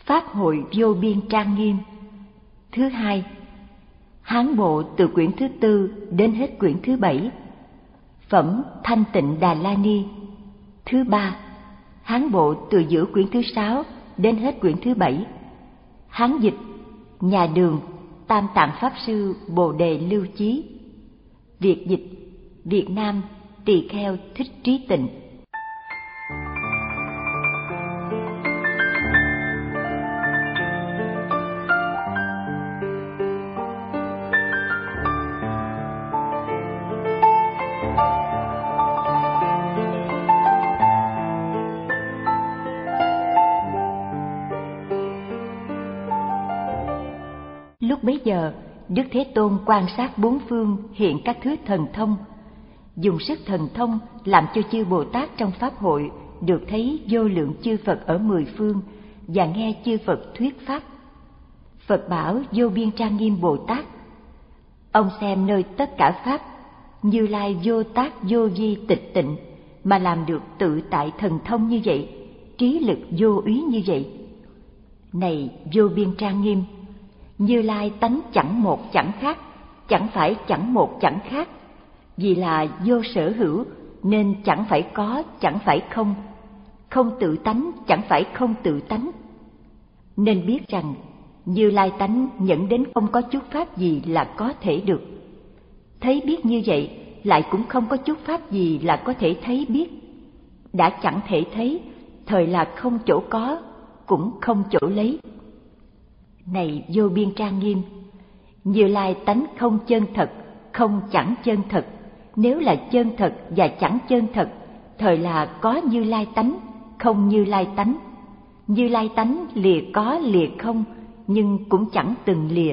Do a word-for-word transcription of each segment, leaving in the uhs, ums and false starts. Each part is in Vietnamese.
Pháp hội vô biên trang nghiêm. Thứ hai, Hán bộ từ quyển thứ tư đến hết quyển thứ bảy. Phẩm Thanh Tịnh Đà La Ni. Thứ ba, Hán bộ từ giữa quyển thứ sáu đến hết quyển thứ bảy. Hán dịch Nhà Đường Tam Tạng Pháp Sư Bồ Đề Lưu Chí. Việt dịch Việt Nam Tỳ Kheo Thích Trí Tịnh. Lúc bấy giờ, Đức Thế Tôn quan sát bốn phương hiện các thứ thần thông, dùng sức thần thông làm cho chư Bồ Tát trong Pháp hội được thấy vô lượng chư Phật ở mười phương và nghe chư Phật thuyết Pháp. Phật bảo Vô Biên Trang Nghiêm Bồ Tát: ông xem nơi tất cả Pháp, Như Lai vô tác vô vi tịch tịnh mà làm được tự tại thần thông như vậy, trí lực vô úy như vậy. Này Vô Biên Trang Nghiêm, Như Lai tánh chẳng một chẳng khác, chẳng phải chẳng một chẳng khác, vì là vô sở hữu nên chẳng phải có, chẳng phải không, không tự tánh chẳng phải không tự tánh. Nên biết rằng Như Lai tánh nhận đến không có chút pháp gì là có thể được. Thấy biết như vậy lại cũng không có chút pháp gì là có thể thấy biết. Đã chẳng thể thấy, thời là không chỗ có, cũng không chỗ lấy. Này Vô Biên Trang Nghiêm, Như Lai tánh không chân thật, không chẳng chân thật. Nếu là chân thật và chẳng chân thật, thời là có Như Lai tánh, không Như Lai tánh. Như Lai tánh lìa có lìa không, nhưng cũng chẳng từng lìa.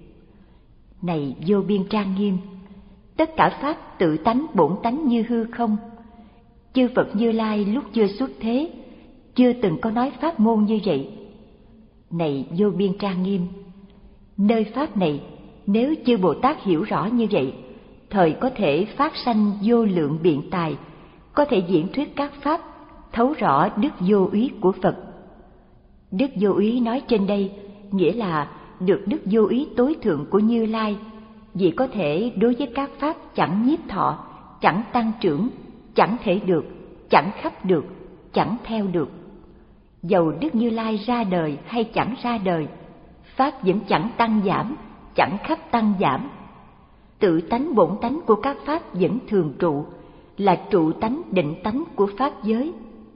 Này Vô Biên Trang Nghiêm, tất cả pháp tự tánh bổn tánh như hư không. Chư Phật Như Lai lúc chưa xuất thế, chưa từng có nói pháp môn như vậy. Này Vô Biên Trang Nghiêm, nơi pháp này, nếu chư Bồ Tát hiểu rõ như vậy, thời có thể phát sanh vô lượng biện tài, có thể diễn thuyết các pháp, thấu rõ đức vô úy của Phật. Đức vô úy nói trên đây nghĩa là được đức vô úy tối thượng của Như Lai, vì có thể đối với các pháp chẳng nhiếp thọ, chẳng tăng trưởng, chẳng thể được, chẳng khắp được, chẳng theo được. Dầu Đức Như Lai ra đời hay chẳng ra đời, pháp vẫn chẳng tăng giảm, chẳng khắp tăng giảm. Tự tánh bổn tánh của các pháp vẫn thường trụ, là trụ tánh định tánh của pháp giới.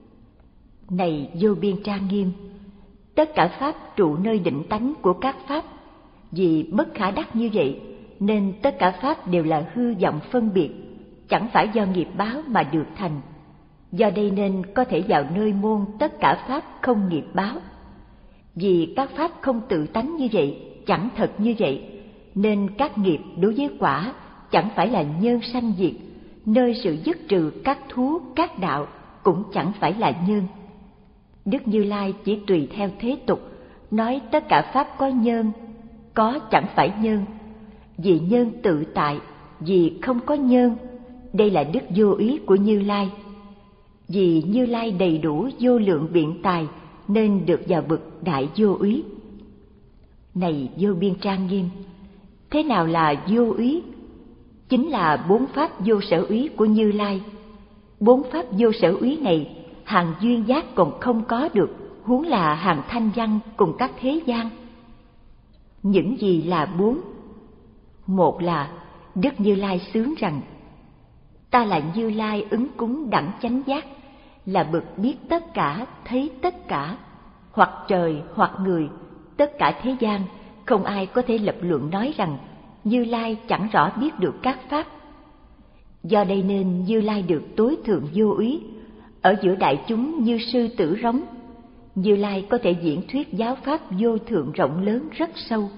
Này Vô Biên Trang Nghiêm, tất cả pháp trụ nơi định tánh của các pháp. Vì bất khả đắc như vậy, nên tất cả pháp đều là hư vọng phân biệt, chẳng phải do nghiệp báo mà được thành. Do đây nên có thể vào nơi môn tất cả pháp không nghiệp báo. Vì các pháp không tự tánh như vậy, chẳng thật như vậy, nên các nghiệp đối với quả chẳng phải là nhân sanh diệt, nơi sự dứt trừ các thú, các đạo cũng chẳng phải là nhân. Đức Như Lai chỉ tùy theo thế tục, nói tất cả pháp có nhân, có chẳng phải nhân. Vì nhân tự tại, vì không có nhân, đây là đức vô úy của Như Lai. Vì Như Lai đầy đủ vô lượng biện tài, nên được vào bậc đại vô úy. Này Vô Biên Trang Nghiêm, thế nào là vô úy? Chính là bốn pháp vô sở úy của Như Lai. Bốn pháp vô sở úy này, hàng duyên giác còn không có được, huống là hàng thanh văn cùng các thế gian. Những gì là bốn? Một là Đức Như Lai xướng rằng: ta là Như Lai ứng cúng đẳng chánh giác, là bậc biết tất cả, thấy tất cả, hoặc trời hoặc người, tất cả thế gian, không ai có thể lập luận nói rằng Như Lai chẳng rõ biết được các pháp. Do đây nên Như Lai được tối thượng vô úy, ở giữa đại chúng như sư tử rống. Như Lai có thể diễn thuyết giáo pháp vô thượng rộng lớn rất sâu.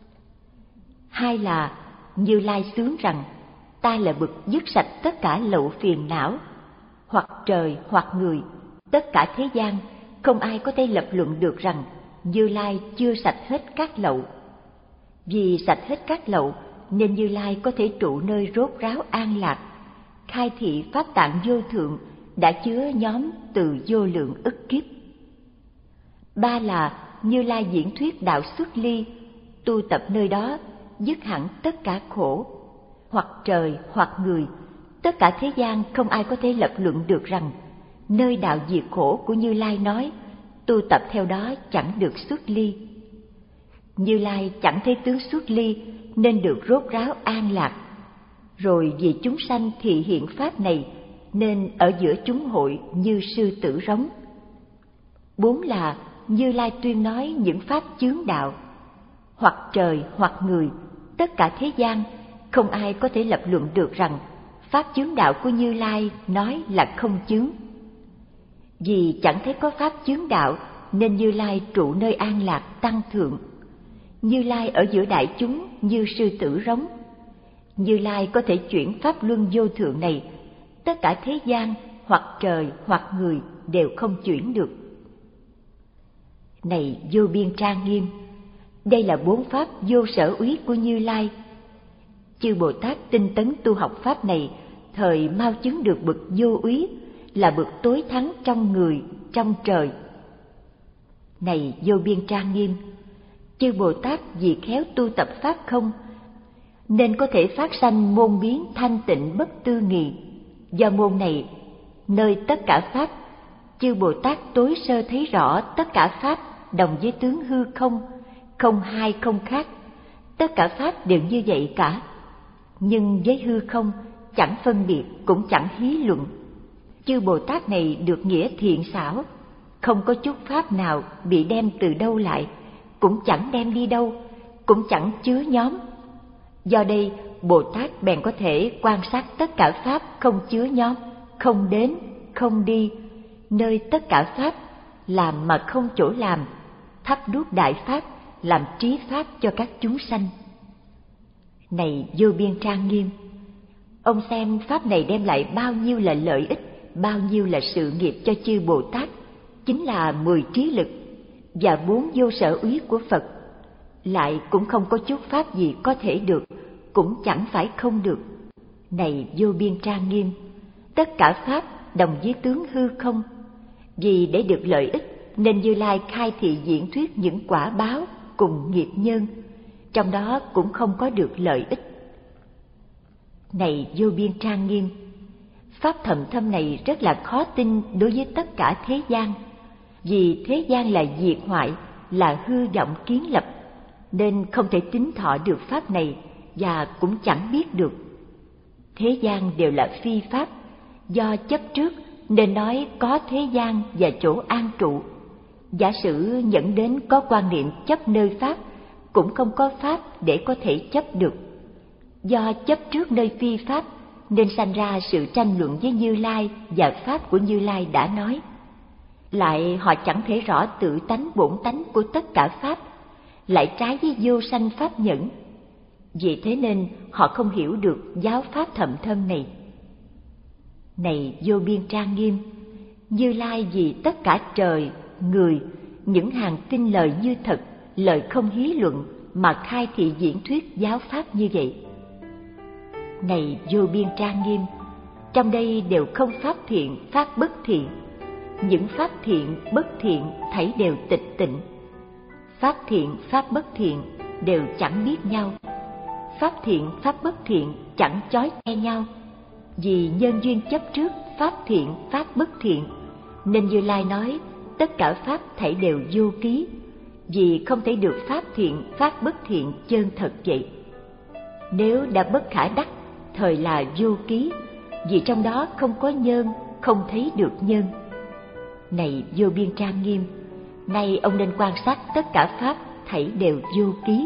Hai là Như Lai xướng rằng: ta là bậc dứt sạch tất cả lậu phiền não, hoặc trời hoặc người, tất cả thế gian, không ai có thể lập luận được rằng Như Lai chưa sạch hết các lậu. Vì sạch hết các lậu nên Như Lai có thể trụ nơi rốt ráo an lạc, khai thị pháp tạng vô thượng đã chứa nhóm từ vô lượng ức kiếp. Ba là Như Lai diễn thuyết đạo xuất ly, tu tập nơi đó dứt hẳn tất cả khổ. Hoặc trời hoặc người, tất cả thế gian không ai có thể lập luận được rằng nơi đạo diệt khổ của Như Lai nói, tu tập theo đó chẳng được xuất ly. Như Lai chẳng thấy tướng xuất ly nên được rốt ráo an lạc. Rồi vì chúng sanh thị hiện pháp này nên ở giữa chúng hội như sư tử rống. Bốn là Như Lai tuyên nói những pháp chướng đạo. Hoặc trời hoặc người, tất cả thế gian không ai có thể lập luận được rằng pháp chướng đạo của Như Lai nói là không chướng. Vì chẳng thấy có pháp chướng đạo nên Như Lai trụ nơi an lạc tăng thượng. Như Lai ở giữa đại chúng như sư tử rống. Như Lai có thể chuyển pháp luân vô thượng này, tất cả thế gian hoặc trời hoặc người đều không chuyển được. Này vô biên trang nghiêm, đây là bốn pháp vô sở úy của Như Lai. Chư Bồ Tát tinh tấn tu học pháp này, thời mau chứng được bậc vô úy, là bậc tối thắng trong người, trong trời. Này vô biên trang nghiêm, chư Bồ Tát vì khéo tu tập pháp không, nên có thể phát sanh môn biến thanh tịnh bất tư nghì. Do môn này, nơi tất cả pháp, chư Bồ Tát tối sơ thấy rõ tất cả pháp đồng với tướng hư không, không hai không khác. Tất cả pháp đều như vậy cả, nhưng với hư không chẳng phân biệt cũng chẳng hí luận. Chư Bồ Tát này được nghĩa thiện xảo, không có chút pháp nào bị đem từ đâu lại, cũng chẳng đem đi đâu, cũng chẳng chứa nhóm. Do đây Bồ Tát bèn có thể quan sát tất cả pháp không chứa nhóm, không đến, không đi, nơi tất cả pháp làm mà không chỗ làm, thắp đuốc đại pháp, làm trí pháp cho các chúng sanh. Này vô biên trang nghiêm, ông xem pháp này đem lại bao nhiêu là lợi ích, bao nhiêu là sự nghiệp cho chư Bồ Tát, chính là mười trí lực và bốn vô sở úy của Phật. Lại cũng không có chút pháp gì có thể được, cũng chẳng phải không được. Này vô biên trang nghiêm, tất cả pháp đồng với tướng hư không. Vì để được lợi ích nên Như Lai khai thị diễn thuyết những quả báo cùng nghiệp nhân, trong đó cũng không có được lợi ích. Này vô biên trang nghiêm, pháp thầm thâm này rất là khó tin đối với tất cả thế gian. Vì thế gian là diệt hoại, là hư vọng kiến lập, nên không thể tín thọ được pháp này và cũng chẳng biết được. Thế gian đều là phi pháp, do chấp trước nên nói có thế gian và chỗ an trụ. Giả sử dẫn đến có quan niệm chấp nơi pháp, cũng không có pháp để có thể chấp được. Do chấp trước nơi phi pháp nên sanh ra sự tranh luận với Như Lai và pháp của Như Lai đã nói. Lại họ chẳng thể rõ tự tánh bổn tánh của tất cả pháp, lại trái với vô sanh pháp nhẫn. Vì thế nên họ không hiểu được giáo pháp thầm thâm này. Này vô biên trang nghiêm, Như Lai vì tất cả trời, người, những hàng tin lời như thật, lời không hí luận mà khai thị diễn thuyết giáo pháp như vậy. Này vô biên trang nghiêm, trong đây đều không pháp thiện, pháp bất thiện. Những pháp thiện, bất thiện thảy đều tịch tịnh. Pháp thiện, pháp bất thiện đều chẳng biết nhau. Pháp thiện, pháp bất thiện chẳng chói che nhau. Vì nhân duyên chấp trước pháp thiện, pháp bất thiện, nên Như Lai nói tất cả pháp thảy đều vô ký. Vì không thể được pháp thiện, pháp bất thiện chân thật vậy. Nếu đã bất khả đắc, thời là vô ký, vì trong đó không có nhân, không thấy được nhân. Này vô biên trang nghiêm, nay ông nên quan sát tất cả pháp thảy đều vô ký.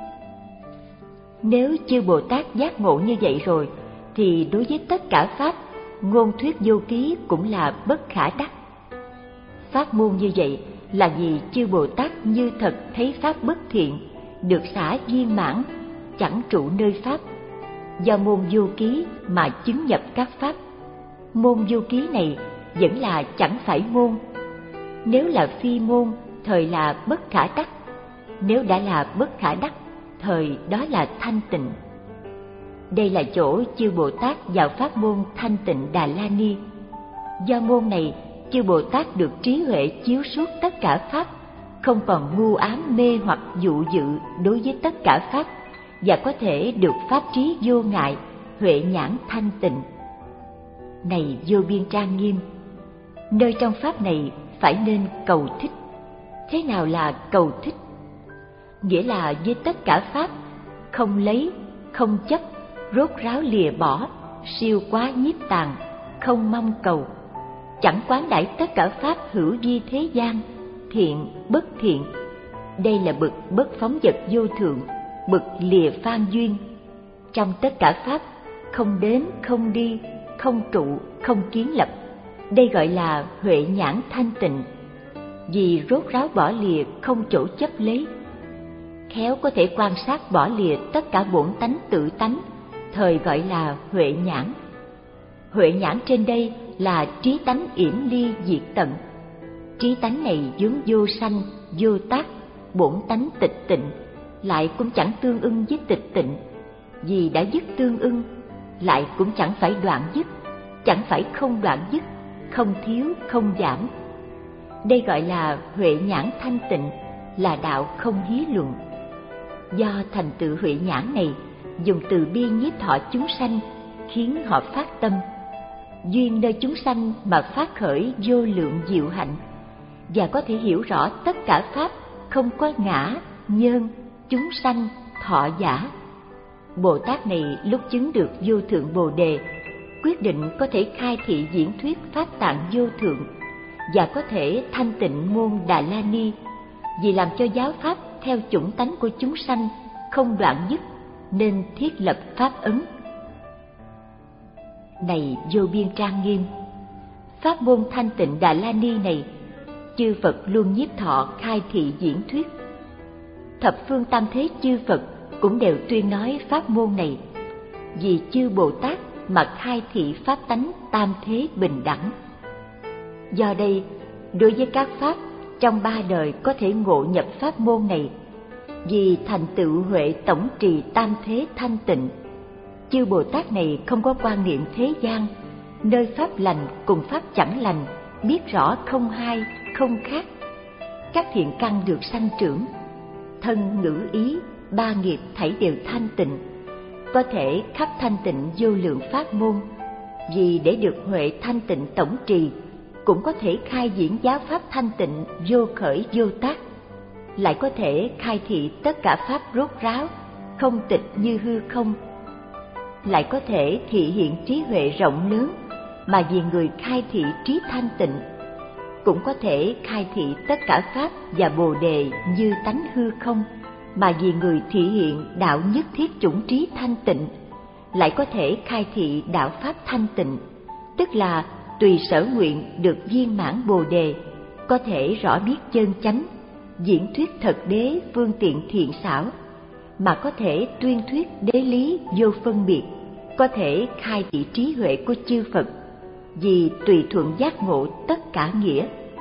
Nếu chư Bồ Tát giác ngộ như vậy rồi, thì đối với tất cả pháp, ngôn thuyết vô ký cũng là bất khả đắc. Pháp môn như vậy là vì chư Bồ Tát như thật thấy pháp bất thiện, được xả viên mãn, chẳng trụ nơi pháp. Do môn vô ký mà chứng nhập các pháp. Môn vô ký này vẫn là chẳng phải môn. Nếu là phi môn, thời là bất khả đắc. Nếu đã là bất khả đắc, thời đó là thanh tịnh. Đây là chỗ chư Bồ Tát vào pháp môn thanh tịnh Đà La Ni. Do môn này, chư Bồ Tát được trí huệ chiếu suốt tất cả pháp, không còn mưu ám mê hoặc dụ dự đối với tất cả pháp, và có thể được pháp trí vô ngại, huệ nhãn thanh tịnh. Này vô biên trang nghiêm, nơi trong pháp này phải nên cầu thích. Thế nào là cầu thích? Nghĩa là với tất cả pháp, không lấy, không chấp, rốt ráo lìa bỏ, siêu quá nhiếp tàn, không mong cầu. Chẳng quán đãi tất cả pháp hữu vi thế gian, thiện, bất thiện. Đây là bậc bất phóng vật vô thượng, bậc lìa phan duyên. Trong tất cả pháp, không đến, không đi, không trụ, không kiến lập. Đây gọi là huệ nhãn thanh tịnh, vì rốt ráo bỏ lìa, không chỗ chấp lấy. Khéo có thể quan sát bỏ lìa tất cả bổn tánh tự tánh, thời gọi là huệ nhãn. Huệ nhãn trên đây là trí tánh yểm ly diệt tận. Trí tánh này vốn vô sanh, vô tác, bổn tánh tịch tịnh, lại cũng chẳng tương ưng với tịch tịnh. Vì đã dứt tương ưng, lại cũng chẳng phải đoạn dứt, chẳng phải không đoạn dứt, không thiếu, không giảm. Đây gọi là huệ nhãn thanh tịnh, là đạo không hí luận. Do thành tựu huệ nhãn này, dùng từ bi nhiếp thọ chúng sanh, khiến họ phát tâm. Duyên nơi chúng sanh mà phát khởi vô lượng diệu hạnh, và có thể hiểu rõ tất cả pháp không có ngã, nhân, chúng sanh, thọ giả. Bồ Tát này lúc chứng được vô thượng Bồ Đề, quyết định có thể khai thị diễn thuyết pháp tạng vô thượng, và có thể thanh tịnh môn Đà La Ni, vì làm cho giáo pháp theo chủng tánh của chúng sanh không đoạn dứt, nên thiết lập pháp ấn. Này vô biên trang nghiêm, pháp môn thanh tịnh Đà La Ni này, chư Phật luôn nhiếp thọ khai thị diễn thuyết. Thập phương tam thế chư Phật cũng đều tuyên nói pháp môn này, vì chư Bồ Tát mà khai thị pháp tánh tam thế bình đẳng. Do đây, đối với các pháp trong ba đời có thể ngộ nhập pháp môn này, vì thành tựu huệ tổng trì tam thế thanh tịnh. Chư Bồ Tát này không có quan niệm thế gian, nơi pháp lành cùng pháp chẳng lành, biết rõ không hai, không khác. Các thiện căn được sanh trưởng, thân ngữ ý, ba nghiệp thảy đều thanh tịnh, có thể khắp thanh tịnh vô lượng pháp môn. Vì để được huệ thanh tịnh tổng trì, cũng có thể khai diễn giáo pháp thanh tịnh vô khởi vô tác, lại có thể khai thị tất cả pháp rốt ráo, không tịch như hư không, lại có thể thị hiện trí huệ rộng lớn, mà vì người khai thị trí thanh tịnh, cũng có thể khai thị tất cả pháp và bồ đề như tánh hư không, mà vì người thị hiện đạo nhất thiết chủng trí thanh tịnh, lại có thể khai thị đạo pháp thanh tịnh, tức là tùy sở nguyện được viên mãn bồ đề, có thể rõ biết chân chánh, diễn thuyết thật đế phương tiện thiện xảo, mà có thể tuyên thuyết đế lý vô phân biệt, có thể khai thị trí huệ của chư Phật, vì tùy thuận giác ngộ tất cả nghĩa.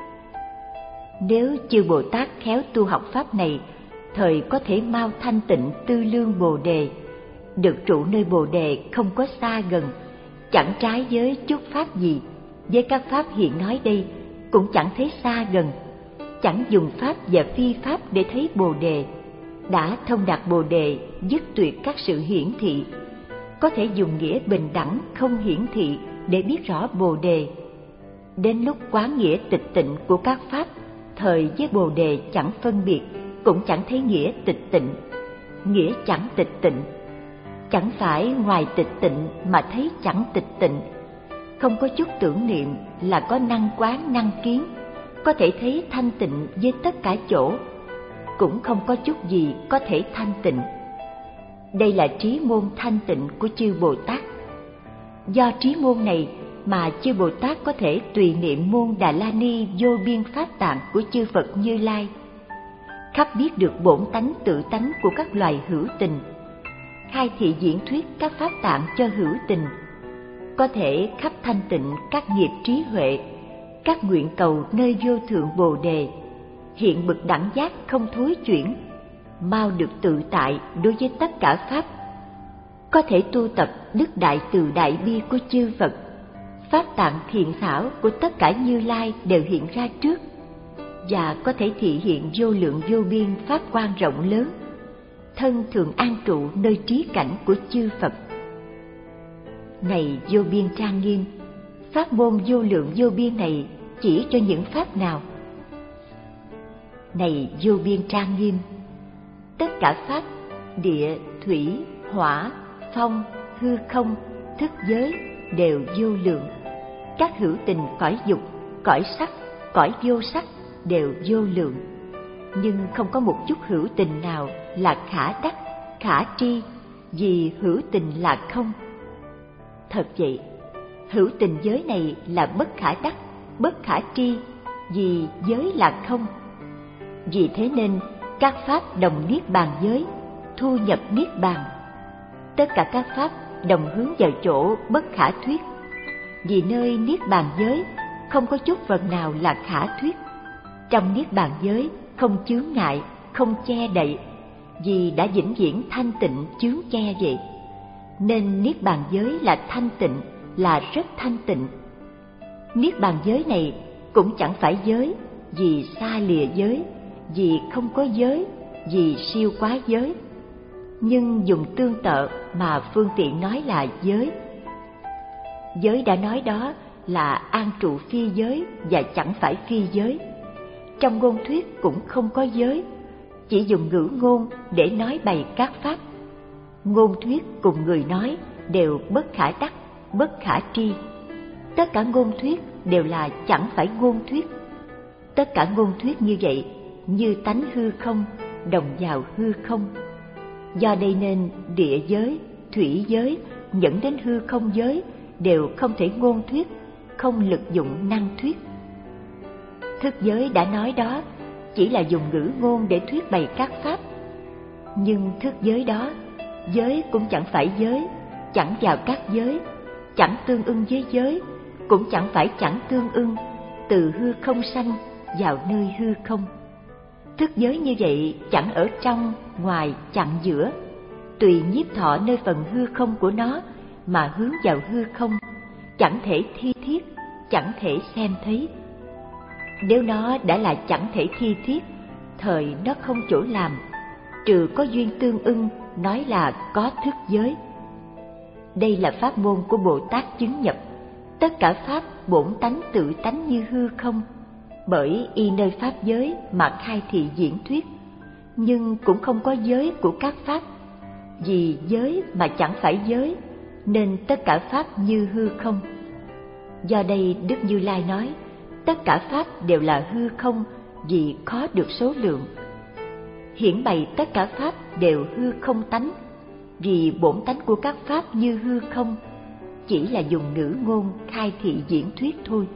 Nếu chư Bồ Tát khéo tu học pháp này, thời có thể mau thanh tịnh tư lương bồ đề, được trụ nơi bồ đề không có xa gần, chẳng trái với chút pháp gì. Với các pháp hiện nói đây, cũng chẳng thấy xa gần, chẳng dùng pháp và phi pháp để thấy bồ đề, đã thông đạt bồ đề, dứt tuyệt các sự hiển thị, có thể dùng nghĩa bình đẳng không hiển thị để biết rõ bồ đề. Đến lúc quán nghĩa tịch tịnh của các pháp, thời với bồ đề chẳng phân biệt, cũng chẳng thấy nghĩa tịch tịnh, nghĩa chẳng tịch tịnh. Chẳng phải ngoài tịch tịnh mà thấy chẳng tịch tịnh, không có chút tưởng niệm là có năng quán năng kiến, có thể thấy thanh tịnh với tất cả chỗ, cũng không có chút gì có thể thanh tịnh. Đây là trí môn thanh tịnh của chư Bồ Tát. Do trí môn này mà chư Bồ Tát có thể tùy niệm môn Đà La Ni vô biên pháp tạng của chư Phật Như Lai, khắp biết được bổn tánh tự tánh của các loài hữu tình, khai thị diễn thuyết các pháp tạng cho hữu tình, có thể khắp thanh tịnh các nghiệp trí huệ, các nguyện cầu nơi vô thượng bồ đề, hiện bậc đẳng giác không thối chuyển, mau được tự tại đối với tất cả pháp, có thể tu tập đức đại từ đại bi của chư Phật, pháp tạng thiện xảo của tất cả Như Lai đều hiện ra trước, và có thể thị hiện vô lượng vô biên pháp quan rộng lớn, thân thường an trụ nơi trí cảnh của chư Phật. Này vô biên trang nghiêm, pháp môn vô lượng vô biên này chỉ cho những pháp nào? Này vô biên trang nghiêm, tất cả pháp địa, thủy, hỏa, phong, hư không, thức giới đều vô lượng. Các hữu tình cõi dục, cõi sắc, cõi vô sắc đều vô lượng. Nhưng không có một chút hữu tình nào là khả đắc, khả tri, vì hữu tình là không. Thật vậy, hữu tình giới này là bất khả đắc, bất khả tri, vì giới là không. Vì thế nên các pháp đồng niết bàn giới, thu nhập niết bàn. Tất cả các pháp đồng hướng vào chỗ bất khả thuyết. Vì nơi niết bàn giới không có chút vật nào là khả thuyết. Trong niết bàn giới không chướng ngại, không che đậy, vì đã vĩnh viễn thanh tịnh chướng che vậy. Nên niết bàn giới là thanh tịnh, là rất thanh tịnh. Niết bàn giới này cũng chẳng phải giới, vì xa lìa giới, vì không có giới, vì siêu quá giới. Nhưng dùng tương tự mà phương tiện nói là giới. Giới đã nói đó là an trụ phi giới và chẳng phải phi giới. Trong ngôn thuyết cũng không có giới, chỉ dùng ngữ ngôn để nói bày các pháp. Ngôn thuyết cùng người nói đều bất khả đắc, bất khả tri. Tất cả ngôn thuyết đều là chẳng phải ngôn thuyết. Tất cả ngôn thuyết như vậy, như tánh hư không, đồng vào hư không. Do đây nên địa giới, thủy giới, dẫn đến hư không giới đều không thể ngôn thuyết, không lực dụng năng thuyết. Thức giới đã nói đó chỉ là dùng ngữ ngôn để thuyết bày các pháp. Nhưng thức giới đó, giới cũng chẳng phải giới, chẳng vào các giới, chẳng tương ưng với giới, cũng chẳng phải chẳng tương ưng, từ hư không sanh vào nơi hư không. Thức giới như vậy chẳng ở trong, ngoài, chẳng giữa, tùy nhiếp thọ nơi phần hư không của nó mà hướng vào hư không, chẳng thể thi thiết, chẳng thể xem thấy. Nếu nó đã là chẳng thể thi thiết, thời nó không chỗ làm, trừ có duyên tương ưng, nói là có thức giới. Đây là pháp môn của Bồ Tát chứng nhập. Tất cả pháp bổn tánh tự tánh như hư không, bởi y nơi pháp giới mà khai thị diễn thuyết. Nhưng cũng không có giới của các pháp, vì giới mà chẳng phải giới, nên tất cả pháp như hư không. Do đây Đức Như Lai nói, tất cả pháp đều là hư không, vì khó được số lượng. Hiển bày tất cả pháp đều hư không tánh, vì bổn tánh của các pháp như hư không, chỉ là dùng ngữ ngôn khai thị diễn thuyết thôi.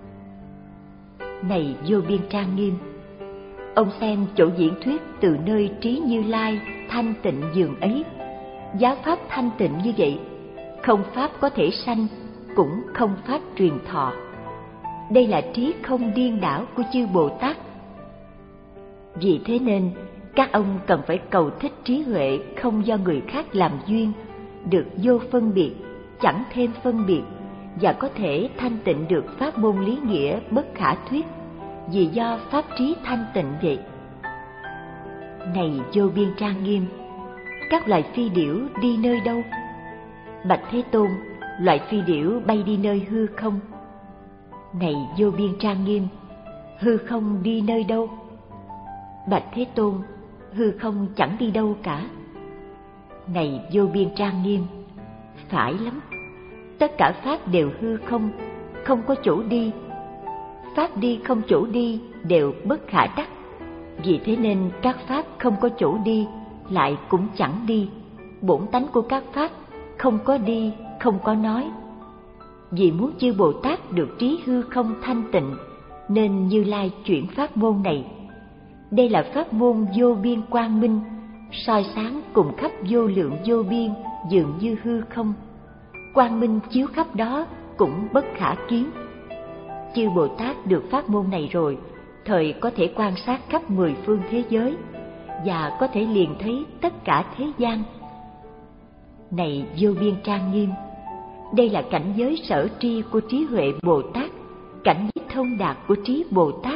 Này vô biên trang nghiêm, ông xem chỗ diễn thuyết từ nơi trí Như Lai thanh tịnh dường ấy. Giáo pháp thanh tịnh như vậy, không pháp có thể sanh, cũng không pháp truyền thọ. Đây là trí không điên đảo của chư Bồ Tát. Vì thế nên các ông cần phải cầu thích trí huệ không do người khác làm duyên, được vô phân biệt, chẳng thêm phân biệt, và có thể thanh tịnh được pháp môn lý nghĩa bất khả thuyết, vì do pháp trí thanh tịnh vậy. Này vô biên trang nghiêm, các loài phi điểu đi nơi đâu? Bạch Thế Tôn, loại phi điểu bay đi nơi hư không. Này vô biên trang nghiêm, hư không đi nơi đâu? Bạch Thế Tôn, hư không chẳng đi đâu cả. Này vô biên trang nghiêm, phải lắm, tất cả pháp đều hư không, không có chỗ đi. Pháp đi không chỗ đi đều bất khả đắc. Vì thế nên các pháp không có chỗ đi, lại cũng chẳng đi. Bổn tánh của các pháp không có đi, không có nói. Vì muốn chư Bồ Tát được trí hư không thanh tịnh, nên Như Lai chuyển pháp môn này. Đây là pháp môn vô biên quang minh, soi sáng cùng khắp vô lượng vô biên, dường như hư không. Quang minh chiếu khắp đó cũng bất khả kiến. Chư Bồ Tát được pháp môn này rồi, thời có thể quan sát khắp mười phương thế giới, và có thể liền thấy tất cả thế gian. Này vô biên trang nghiêm, đây là cảnh giới sở tri của trí huệ Bồ Tát, cảnh giới thông đạt của trí Bồ Tát,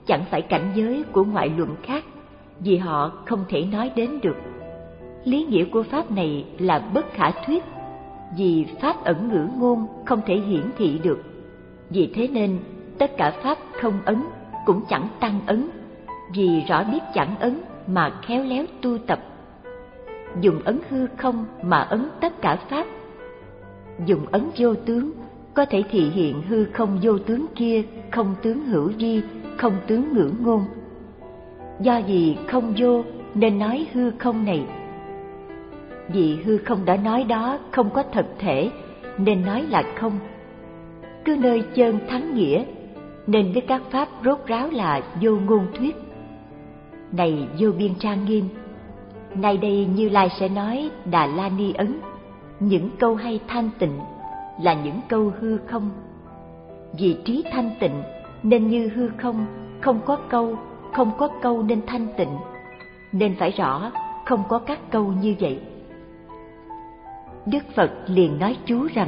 chẳng phải cảnh giới của ngoại luận khác, vì họ không thể nói đến được. Lý nghĩa của pháp này là bất khả thuyết, vì pháp ẩn ngữ ngôn không thể hiển thị được. Vì thế nên tất cả pháp không ấn cũng chẳng tăng ấn, vì rõ biết chẳng ấn mà khéo léo tu tập. Dùng ấn hư không mà ấn tất cả pháp. Dùng ấn vô tướng có thể thị hiện hư không vô tướng kia, không tướng hữu vi, không tướng ngữ ngôn. Do vì không vô nên nói hư không này. Vì hư không đã nói đó không có thật thể nên nói là không. Cứ nơi chơn thắng nghĩa nên với các pháp rốt ráo là vô ngôn thuyết. Này vô biên trang nghiêm, nay đây Như Lai sẽ nói Đà La Ni ấn, những câu hay thanh tịnh là những câu hư không. Vì trí thanh tịnh nên như hư không, không có câu, không có câu nên thanh tịnh, nên phải rõ không có các câu như vậy. Đức Phật liền nói chú rằng: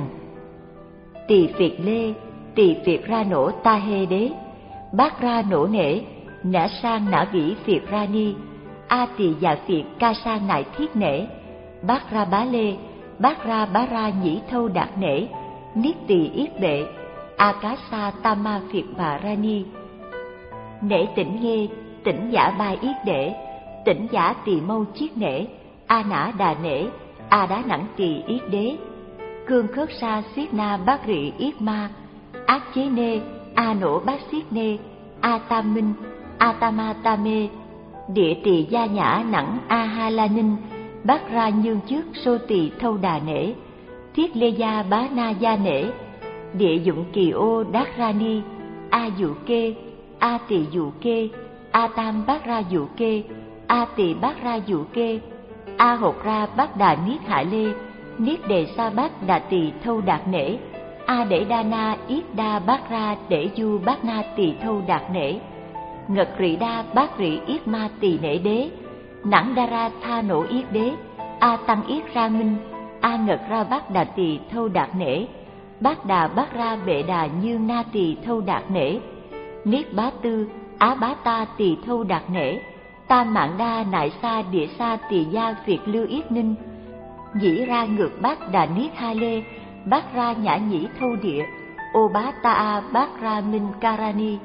Tỳ phiệt lê, tỳ phiệt ra nổ ta hê đế, bát ra nổ nể, nã sang nã vĩ phiệt ra ni, a tỳ già phiệt ca sang nại thiết nể, bát ra bá lê, bát ra bá ra nhĩ thâu đạt nể, niết tỳ yết bệ, a cá sa ta ma phiệt bà ra ni. Nể tỉnh nghe, tỉnh giả ba yết đệ, tỉnh giả tỳ mâu chiết nể, a nã đà nể, a đá nẵng tỳ yết đế, cương khớp sa xiết na bát rị yết ma, ác chế nê, a nổ bát xiết nê, a tam minh, a tama ta mê, địa tỳ gia nhã nẵng a ha la ninh, bát ra nhương trước sô tỳ thâu đà nể, thiết lê gia bá na gia nể, địa dụng kỳ ô đát ra ni, a dụ kê, a tỳ dụ kê, a tam bát ra dụ kê, a tỳ bát ra dụ kê, a hột ra bát đà niết hạ lê, niết đề sa bát đà tỳ thâu đạt nể, a để đa na yết đa bát ra để du bát na tỳ thâu đạt nể, ngật rị đa bát rị yết ma tỳ nể đế, nẵng đa ra tha nổ yết đế, a tăng yết ra minh, a ngật ra bát đà tỳ thâu đạt nể, bát đà bát ra bệ đà như na tỳ thâu đạt nể, niết bá tư á bá ta tỳ thâu đạt nể, ta mạng đa nại sa địa sa tỳ gia việt lưu yết ninh, dĩ ra ngược bát đà niết ha lê, bát ra nhã nhĩ thâu địa, ô bá ta a bát ra minh karani,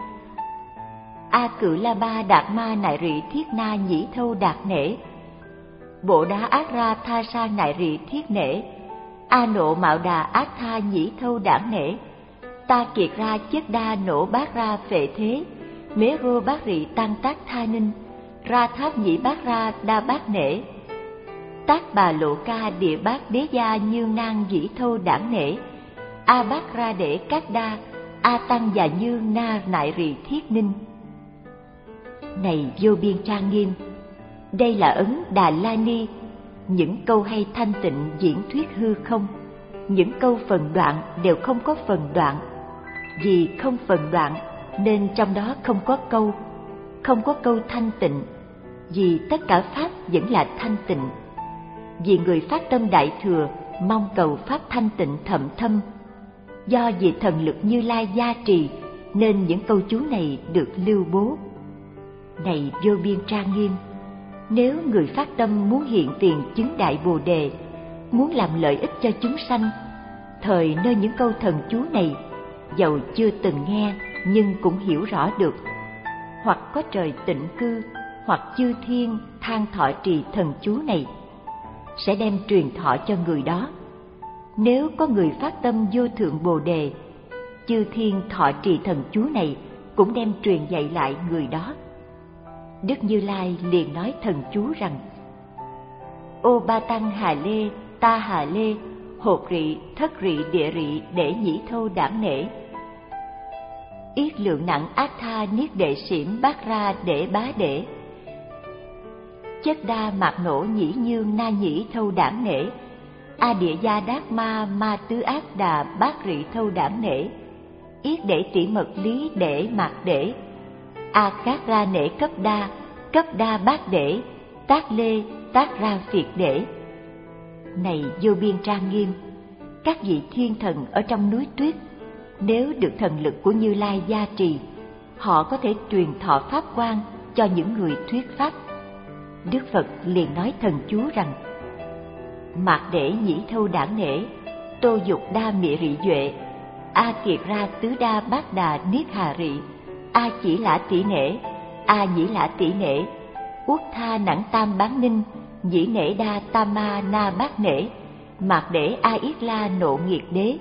a cự la ba đạt ma nại rị thiết na nhĩ thâu đạt nể, bộ đá ác ra tha sa nại rị thiết nể, a nộ mạo đà ác tha nhĩ thâu đảng nể, ta kiệt ra chất đa nổ bát ra phệ thế, mế rô bát rị tăng tác tha ninh, ra tháp nhĩ bát ra đa bát nể, tác bà lộ ca địa bát đế gia như nang dĩ thâu đảng nể, a bát ra để các đa, a tăng già như na nại rị thiết ninh. Này vô biên trang nghiêm, đây là ấn Đà La Ni, những câu hay thanh tịnh diễn thuyết hư không, những câu phần đoạn đều không có phần đoạn, vì không phần đoạn nên trong đó không có câu, không có câu thanh tịnh, vì tất cả pháp vẫn là thanh tịnh. Vì người phát tâm đại thừa mong cầu pháp thanh tịnh thậm thâm, do vì thần lực Như Lai gia trì nên những câu chú này được lưu bố. Này vô biên trang nghiêm, nếu người phát tâm muốn hiện tiền chứng đại bồ đề, muốn làm lợi ích cho chúng sanh, thời nơi những câu thần chú này, dầu chưa từng nghe nhưng cũng hiểu rõ được, hoặc có trời tịnh cư, hoặc chư thiên than thọ trì thần chú này, sẽ đem truyền thọ cho người đó. Nếu có người phát tâm vô thượng bồ đề, chư thiên thọ trì thần chú này cũng đem truyền dạy lại người đó. Đức Như Lai liền nói thần chú rằng: Ô ba tăng hà lê, ta hà lê, hột rị, thất rị, địa rị, để nhĩ thâu đảng nể, yết lượng nặng ác tha niết đệ xỉm bát ra để bá để, chất đa mạc nổ nhĩ nhương na nhĩ thâu đảng nể, a địa gia đát ma ma tứ ác đà bát rị thâu đảng nể, yết để tỷ mật lý để mạc để, a cát ra nể cấp đa, cấp đa bát để, tác lê tác ra phiệt để. Này vô biên trang nghiêm, các vị thiên thần ở trong núi tuyết, nếu được thần lực của Như Lai gia trì, họ có thể truyền thọ pháp quan cho những người thuyết pháp. Đức Phật liền nói thần chú rằng: Mạc để nhĩ thâu đản nể, tô dục đa mị rị duệ, a kiệt ra tứ đa bát đà niết hà rị, a chỉ lã tỷ nể, a nhĩ lã tỷ nể, uất tha nẵng tam bán ninh, nhĩ nể đa tam ma na bát nể, mạc để a yết la nộ nghiệt đế.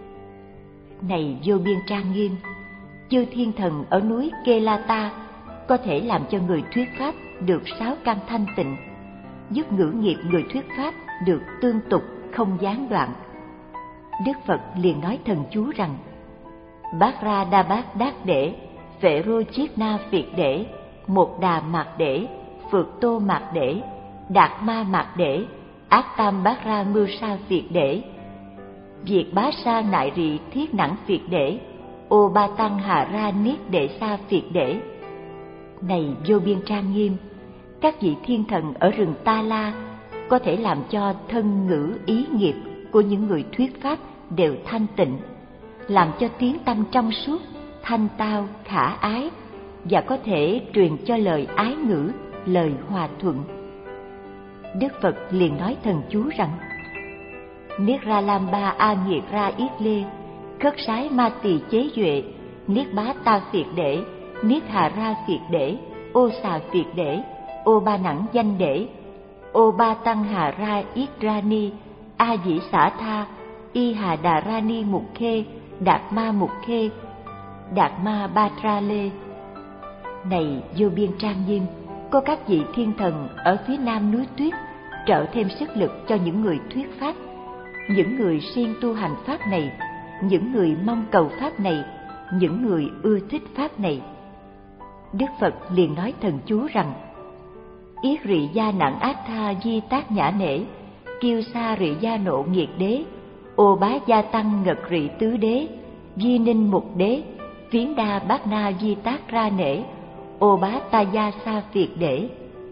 Này vô biên trang nghiêm, chư thiên thần ở núi Kelata có thể làm cho người thuyết pháp được sáu căn thanh tịnh, giúp ngữ nghiệp người thuyết pháp được tương tục không gián đoạn. Đức Phật liền nói thần chú rằng: Bát ra đa bát đát để, phệ rô chiết na phiệt để, một đà mạc để, phược tô mạc để, đạt ma mạc để, ác tam bát ra mưu sa phiệt để, diệt bá sa nại rị thiết nẵng phiệt để, ô ba tăng hà ra niết đệ sa phiệt để. Này vô biên trang nghiêm, các vị thiên thần ở rừng Ta La có thể làm cho thân ngữ ý nghiệp của những người thuyết pháp đều thanh tịnh, làm cho tiếng tâm trong suốt, thanh tao, khả ái, và có thể truyền cho lời ái ngữ, lời hòa thuận. Đức Phật liền nói thần chú rằng: Niết ra lam ba a nghiệt ra yết lê, khất sái ma tỳ chế duệ, niết bá ta phiệt để, niết hà ra phiệt để, ô xà phiệt để, ô ba nẵng danh để, ô ba tăng hà ra yết ra ni, a dĩ xả tha, y hà đà ra ni mục khê, đạt ma mục khê, đạt ma ba tra lê. Này vô biên trang nghiêm, có các vị thiên thần ở phía nam núi tuyết trợ thêm sức lực cho những người thuyết pháp, những người siêng tu hành pháp này, những người mong cầu pháp này, những người ưa thích pháp này. Đức Phật liền nói thần chú rằng: Yết rị gia nặng ác tha di tác nhã nể, kiêu sa rị gia nộ nghiệt đế, ô bá gia tăng ngật rị tứ đế, di ninh mục đế, phiến đa bát na di tác ra nể, ô bá ta gia sa phiệt để.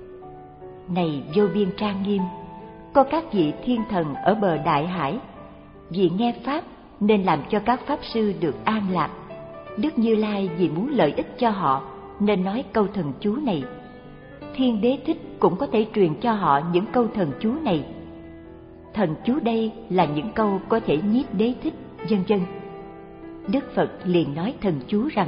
Này vô biên trang nghiêm, có các vị thiên thần ở bờ đại hải, vì nghe pháp nên làm cho các pháp sư được an lạc. Đức Như Lai vì muốn lợi ích cho họ nên nói câu thần chú này. Thiên Đế Thích cũng có thể truyền cho họ những câu thần chú này. Thần chú đây là những câu có thể nhiếp Đế Thích, vân vân. Đức Phật liền nói thần chú rằng: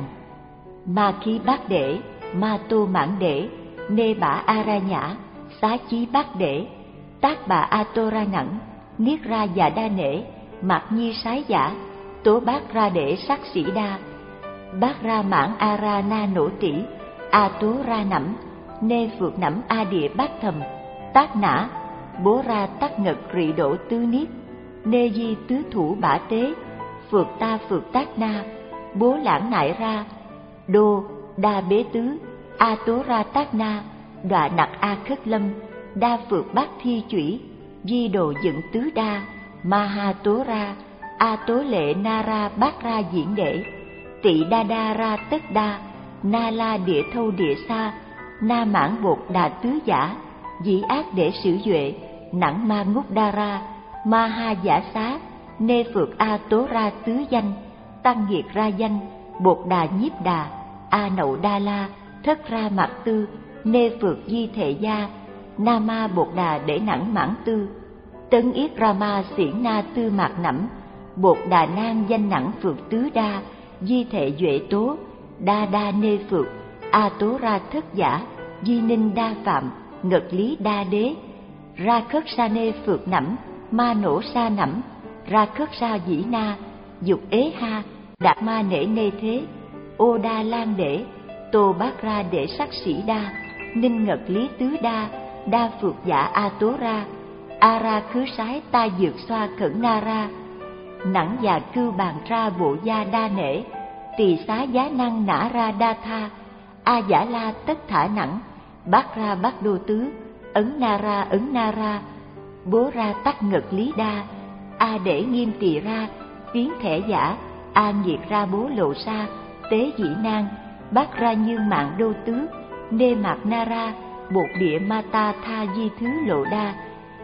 Ma khí bát đệ, ma tô mãn đệ, nê bả a ra nhã, xá chí bát đệ, tác bà a tô ra nẵng, niết ra già đa nể, mạc nhi sái giả, tố bát ra đệ sắc sĩ đa, bát ra mãn a ra na nổ tỷ, a tố ra nẫm, nê phược nẫm a địa bát thầm, tác nã, bố ra tắc ngật rị đổ tứ niết, nê di tứ thủ bả tế, phược ta phược tác na, bố lãng nại ra, đô, đa bế tứ, a tố ra tác na, đọa nặc a khất lâm, đa phược bát thi chủy, di đồ dựng tứ đa, ma ha tố ra, a tố lệ na ra bát ra diễn đệ, tị đa đa ra tất đa, na la địa thâu địa sa, na mãn bột đà tứ giả, dĩ ác để sử duệ, nặng ma ngút đa ra, ma ha giả xá, nê phược a tố ra tứ danh, tăng nghiệt ra danh, bột đà nhiếp đà, a nậu đa la, thất ra mạc tư, nê phược di thệ gia, na ma bột đà để nặng mãn tư, tấn yết ra ma xiển na tư mạc nẫm, bột đà nang danh nặng phược tứ đa, di thệ duệ tố, đa đa nê phược, a tố ra thất giả, di ninh đa phạm, ngật lý đa đế, ra khất sa nê phược nẫm, ma nổ sa nẫm, ra khất sa dĩ na, dục ế ha, đạt ma nể nê thế, ô đa lan để, tô bát ra để sắc sĩ đa, ninh ngật lý tứ đa, đa phược giả a tố ra, a ra khứ sái ta dược xoa khẩn na ra, nẵng già cưu bàn ra bộ gia đa nể, tỳ xá giá năng nã ra đa tha, a giả la tất thả nẵng, bát ra bát đô tứ, ấn na ra ấn na ra, bố ra tắc ngật lý đa, a để nghiêm tỳ ra, phiến thẻ giả, a nghiệt ra bố lộ sa, tế dĩ nang, bát ra như mạng đô tứ, nê mạc na ra, bột địa ma ta tha di thứ lộ đa,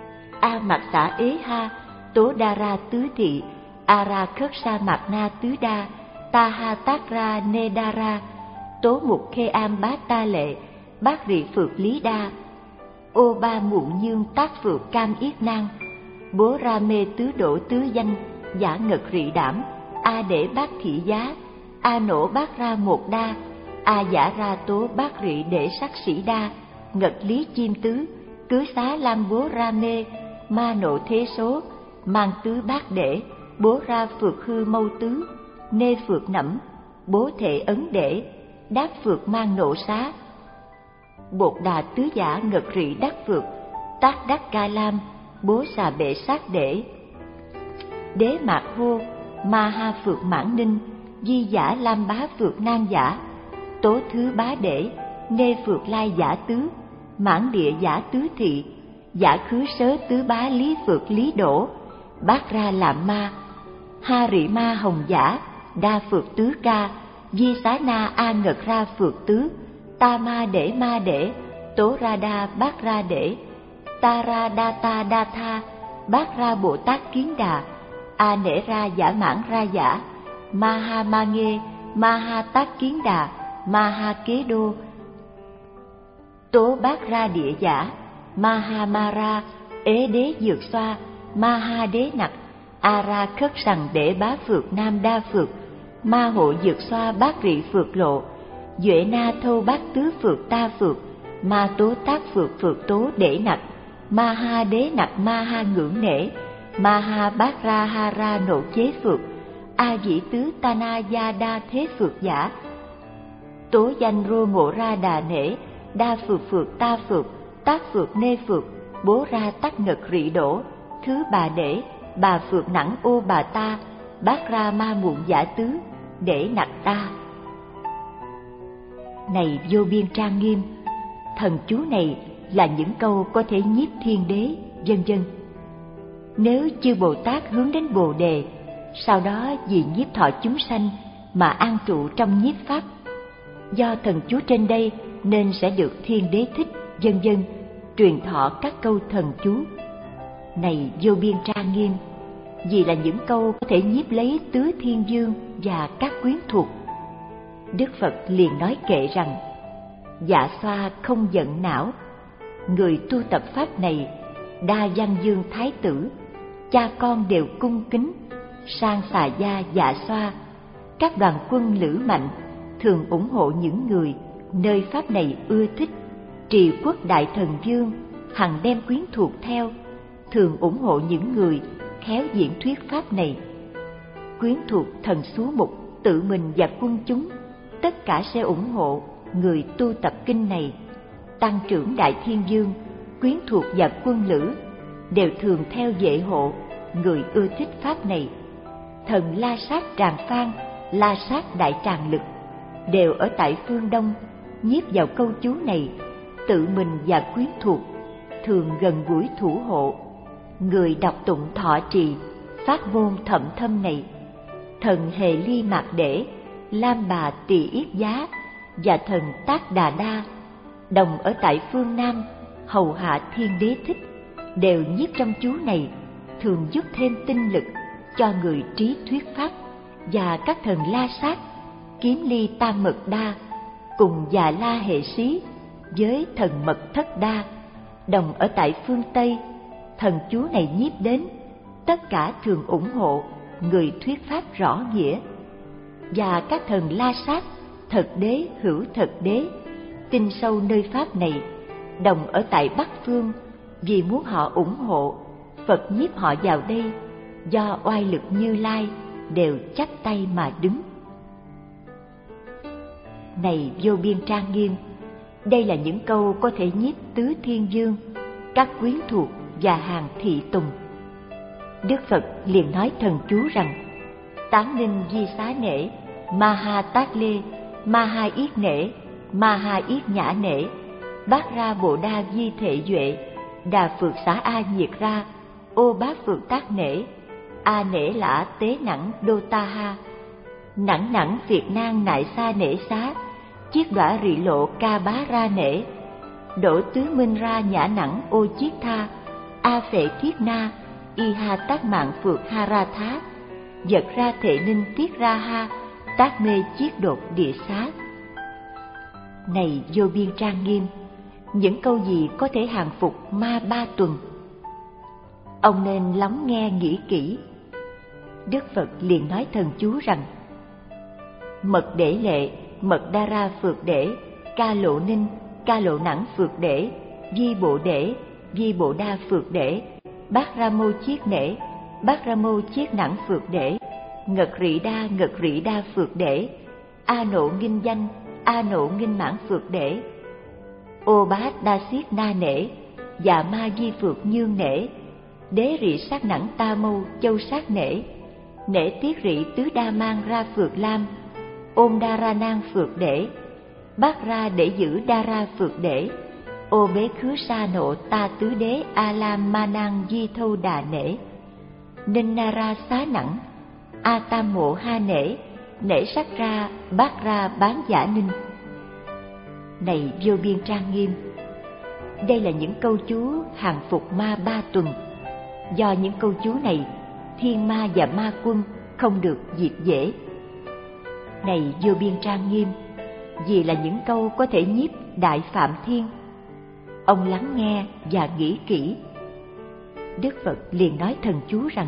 a mạc xả ế ha, tố đa ra tứ thị, a ra khất sa mạc na tứ đa, ta ha tác ra nê đa ra, tố mục khê am bá ta lệ, bát rị phược lý đa, ô ba mụn dương tác phược cam yết nang, bố ra mê tứ đổ tứ danh, giả ngật rị đảm, a để bát thị giá, a nổ bát ra một đa, a giả ra tố bát rị để sắc sĩ đa, ngật lý chim tứ, cứ xá lam bố ra mê, ma nộ thế số, mang tứ bát để, bố ra phược hư mâu tứ, nê phược nẫm, bố thể ấn để, đáp phược mang nộ xá. Bột đà tứ giả ngật rị đắc phược, tác đắc ca lam, bố xà bệ sát để. Đế mạc hô, ma ha phược mãn ninh, di giả lam bá phược nan giả, tố thứ bá để, nê phược lai giả tứ, mãn địa giả tứ thị, giả khứ sớ tứ bá lý phược lý đổ, bát ra làm ma, ha rị ma hồng giả, đa phược tứ ca, di xá na a ngật ra phược tứ, ta ma để ma để, tố ra đa bát ra để, ta ra đa ta đa tha, bát ra Bồ Tát kiến đà, a nể ra giả mãn ra giả, ma ha ma nghê, ma ha tác kiến đà, ma ha kế đô, tố bát ra địa giả, ma ha ma ra, ế đế dược xoa, ma ha đế nặc, a ra khất sằng để bá phược nam đa phược, ma hộ dược xoa bát rị phược lộ, duệ na thâu bát tứ phược ta phược, ma tố tác phược phược tố để nặc, ma ha đế nặc ma ha ngưỡng nể, ma ha bát ra ha ra nộ chế phược, a dĩ tứ ta na gia đa thế phược giả, tố danh rô ngộ ra đà nể, đa phược phược ta phược, tác phược nê phược, bố ra tắc ngật rị đổ, thứ bà để, bà phược nẵng ô bà ta, bát ra ma muộn giả tứ, để nặc ta. Này vô biên trang nghiêm, thần chú này là những câu có thể nhiếp thiên đế, vân vân. Nếu chư Bồ Tát hướng đến Bồ Đề, sau đó vì nhiếp thọ chúng sanh mà an trụ trong nhiếp pháp, do thần chú trên đây nên sẽ được thiên đế thích, vân vân, truyền thọ các câu thần chú. Này vô biên trang nghiêm, vì là những câu có thể nhiếp lấy tứ thiên vương và các quyến thuộc, Đức Phật liền nói kệ rằng: dạ xoa không giận não, người tu tập pháp này, đa văn dương thái tử, cha con đều cung kính, sang xà gia dạ xoa, các đoàn quân lữ mạnh thường ủng hộ những người nơi pháp này ưa thích, trì quốc đại thần vương hằng đem quyến thuộc theo, thường ủng hộ những người khéo diễn thuyết pháp này. Quyến thuộc thần xú mục tự mình và quân chúng tất cả sẽ ủng hộ người tu tập kinh này. Tăng trưởng đại thiên vương, quyến thuộc và quân lữ đều thường theo vệ hộ người ưa thích pháp này. Thần La Sát Tràng Phan, La Sát Đại Tràng Lực đều ở tại phương Đông, nhiếp vào câu chú này, tự mình và quyến thuộc thường gần gũi thủ hộ người đọc tụng thọ trì phát ngôn thậm thâm này. Thần Hề Ly Mạc Để, Lam Bà Tỳ Yết Giá và thần Tác Đà Đa đồng ở tại phương Nam hầu hạ thiên đế thích, đều nhiếp trong chú này, thường giúp thêm tinh lực cho người trí thuyết pháp. Và các thần La Sát, Kiếm Ly Tam Mật Đa cùng Già La Hệ Xí với thần Mật Thất Đa đồng ở tại phương Tây, thần chú này nhiếp đến, tất cả thường ủng hộ người thuyết pháp rõ nghĩa. Và các thần La Sát, Thật Đế, Hữu Thật Đế tin sâu nơi pháp này, đồng ở tại Bắc Phương, vì muốn họ ủng hộ, Phật nhiếp họ vào đây, do oai lực Như Lai đều chắp tay mà đứng. Này vô biên trang nghiêm, đây là những câu có thể nhiếp tứ thiên vương, các quyến thuộc và hàng thị tùng. Đức Phật liền nói thần chú rằng: Tán ninh di xá nể, ma ha tác lê, ma ha yết nể, ma ha yết nhã nể, bát ra bộ đa di thệ duệ, đà phược xá a nhiệt ra, ô bát phược tác nể, a nể lã tế nẵng đô ta ha, nẵng nẵng việt nang nại xa nể xá, chiết đọa rị lộ ca bá ra nể, đổ tứ minh ra nhã nẵng ô chiết tha, a phệ kiết na, y ha tác mạng phược ha ra thá, giật ra thệ ninh tiết ra ha, tác mê chiết đột địa xá. Này vô biên trang nghiêm, những câu gì có thể hàng phục ma ba tuần? Ông nên lắng nghe nghĩ kỹ. Đức Phật liền nói thần chú rằng: Mật Đễ Lệ, Mật Đa Ra Phược Đễ, Ca Lộ Ninh, Ca Lộ Nẵng Phược Đễ, Di Bộ Đễ, Di Bộ Đa Phược Đễ, Bát Ra Mô Chiết Nễ, Bát Ra Mô Chiết Nẵng Phược Đễ, Ngật Rị Đa, Ngật Rị Đa Phược Đễ, A Nộ Nghinh Danh, A Nộ Nghinh Mãn Phược Đễ, Ô Bát Đa Siết Na Nễ, Dạ Ma Di Phược Nhương Nễ, Đế Rị Sát Nẵng Ta Mâu Châu Sát Nễ, Nễ Tiết Rị Tứ Đa Mang Ra Phược Lam, Ôm Đa Ra Nang Phược Đễ, Bát Ra Để Giữ Đa Ra Phược Đễ, Ô Bế Khứ Sa Nộ Ta Tứ Đế A Lam Ma Nang Di Thâu Đà Nễ, Ninh Na Ra Xá Nẵng, A Tam Mộ Ha Nễ, Nễ Sắc Ra Bát Ra Bán Giả Ninh. Này vô biên trang nghiêm, đây là những câu chú hàng phục ma ba tuần. Do những câu chú này, thiên ma và ma quân không được diệt dễ. Này vô biên trang nghiêm, vì là những câu có thể nhiếp Đại Phạm Thiên. Ông lắng nghe và nghĩ kỹ. Đức Phật liền nói thần chú rằng: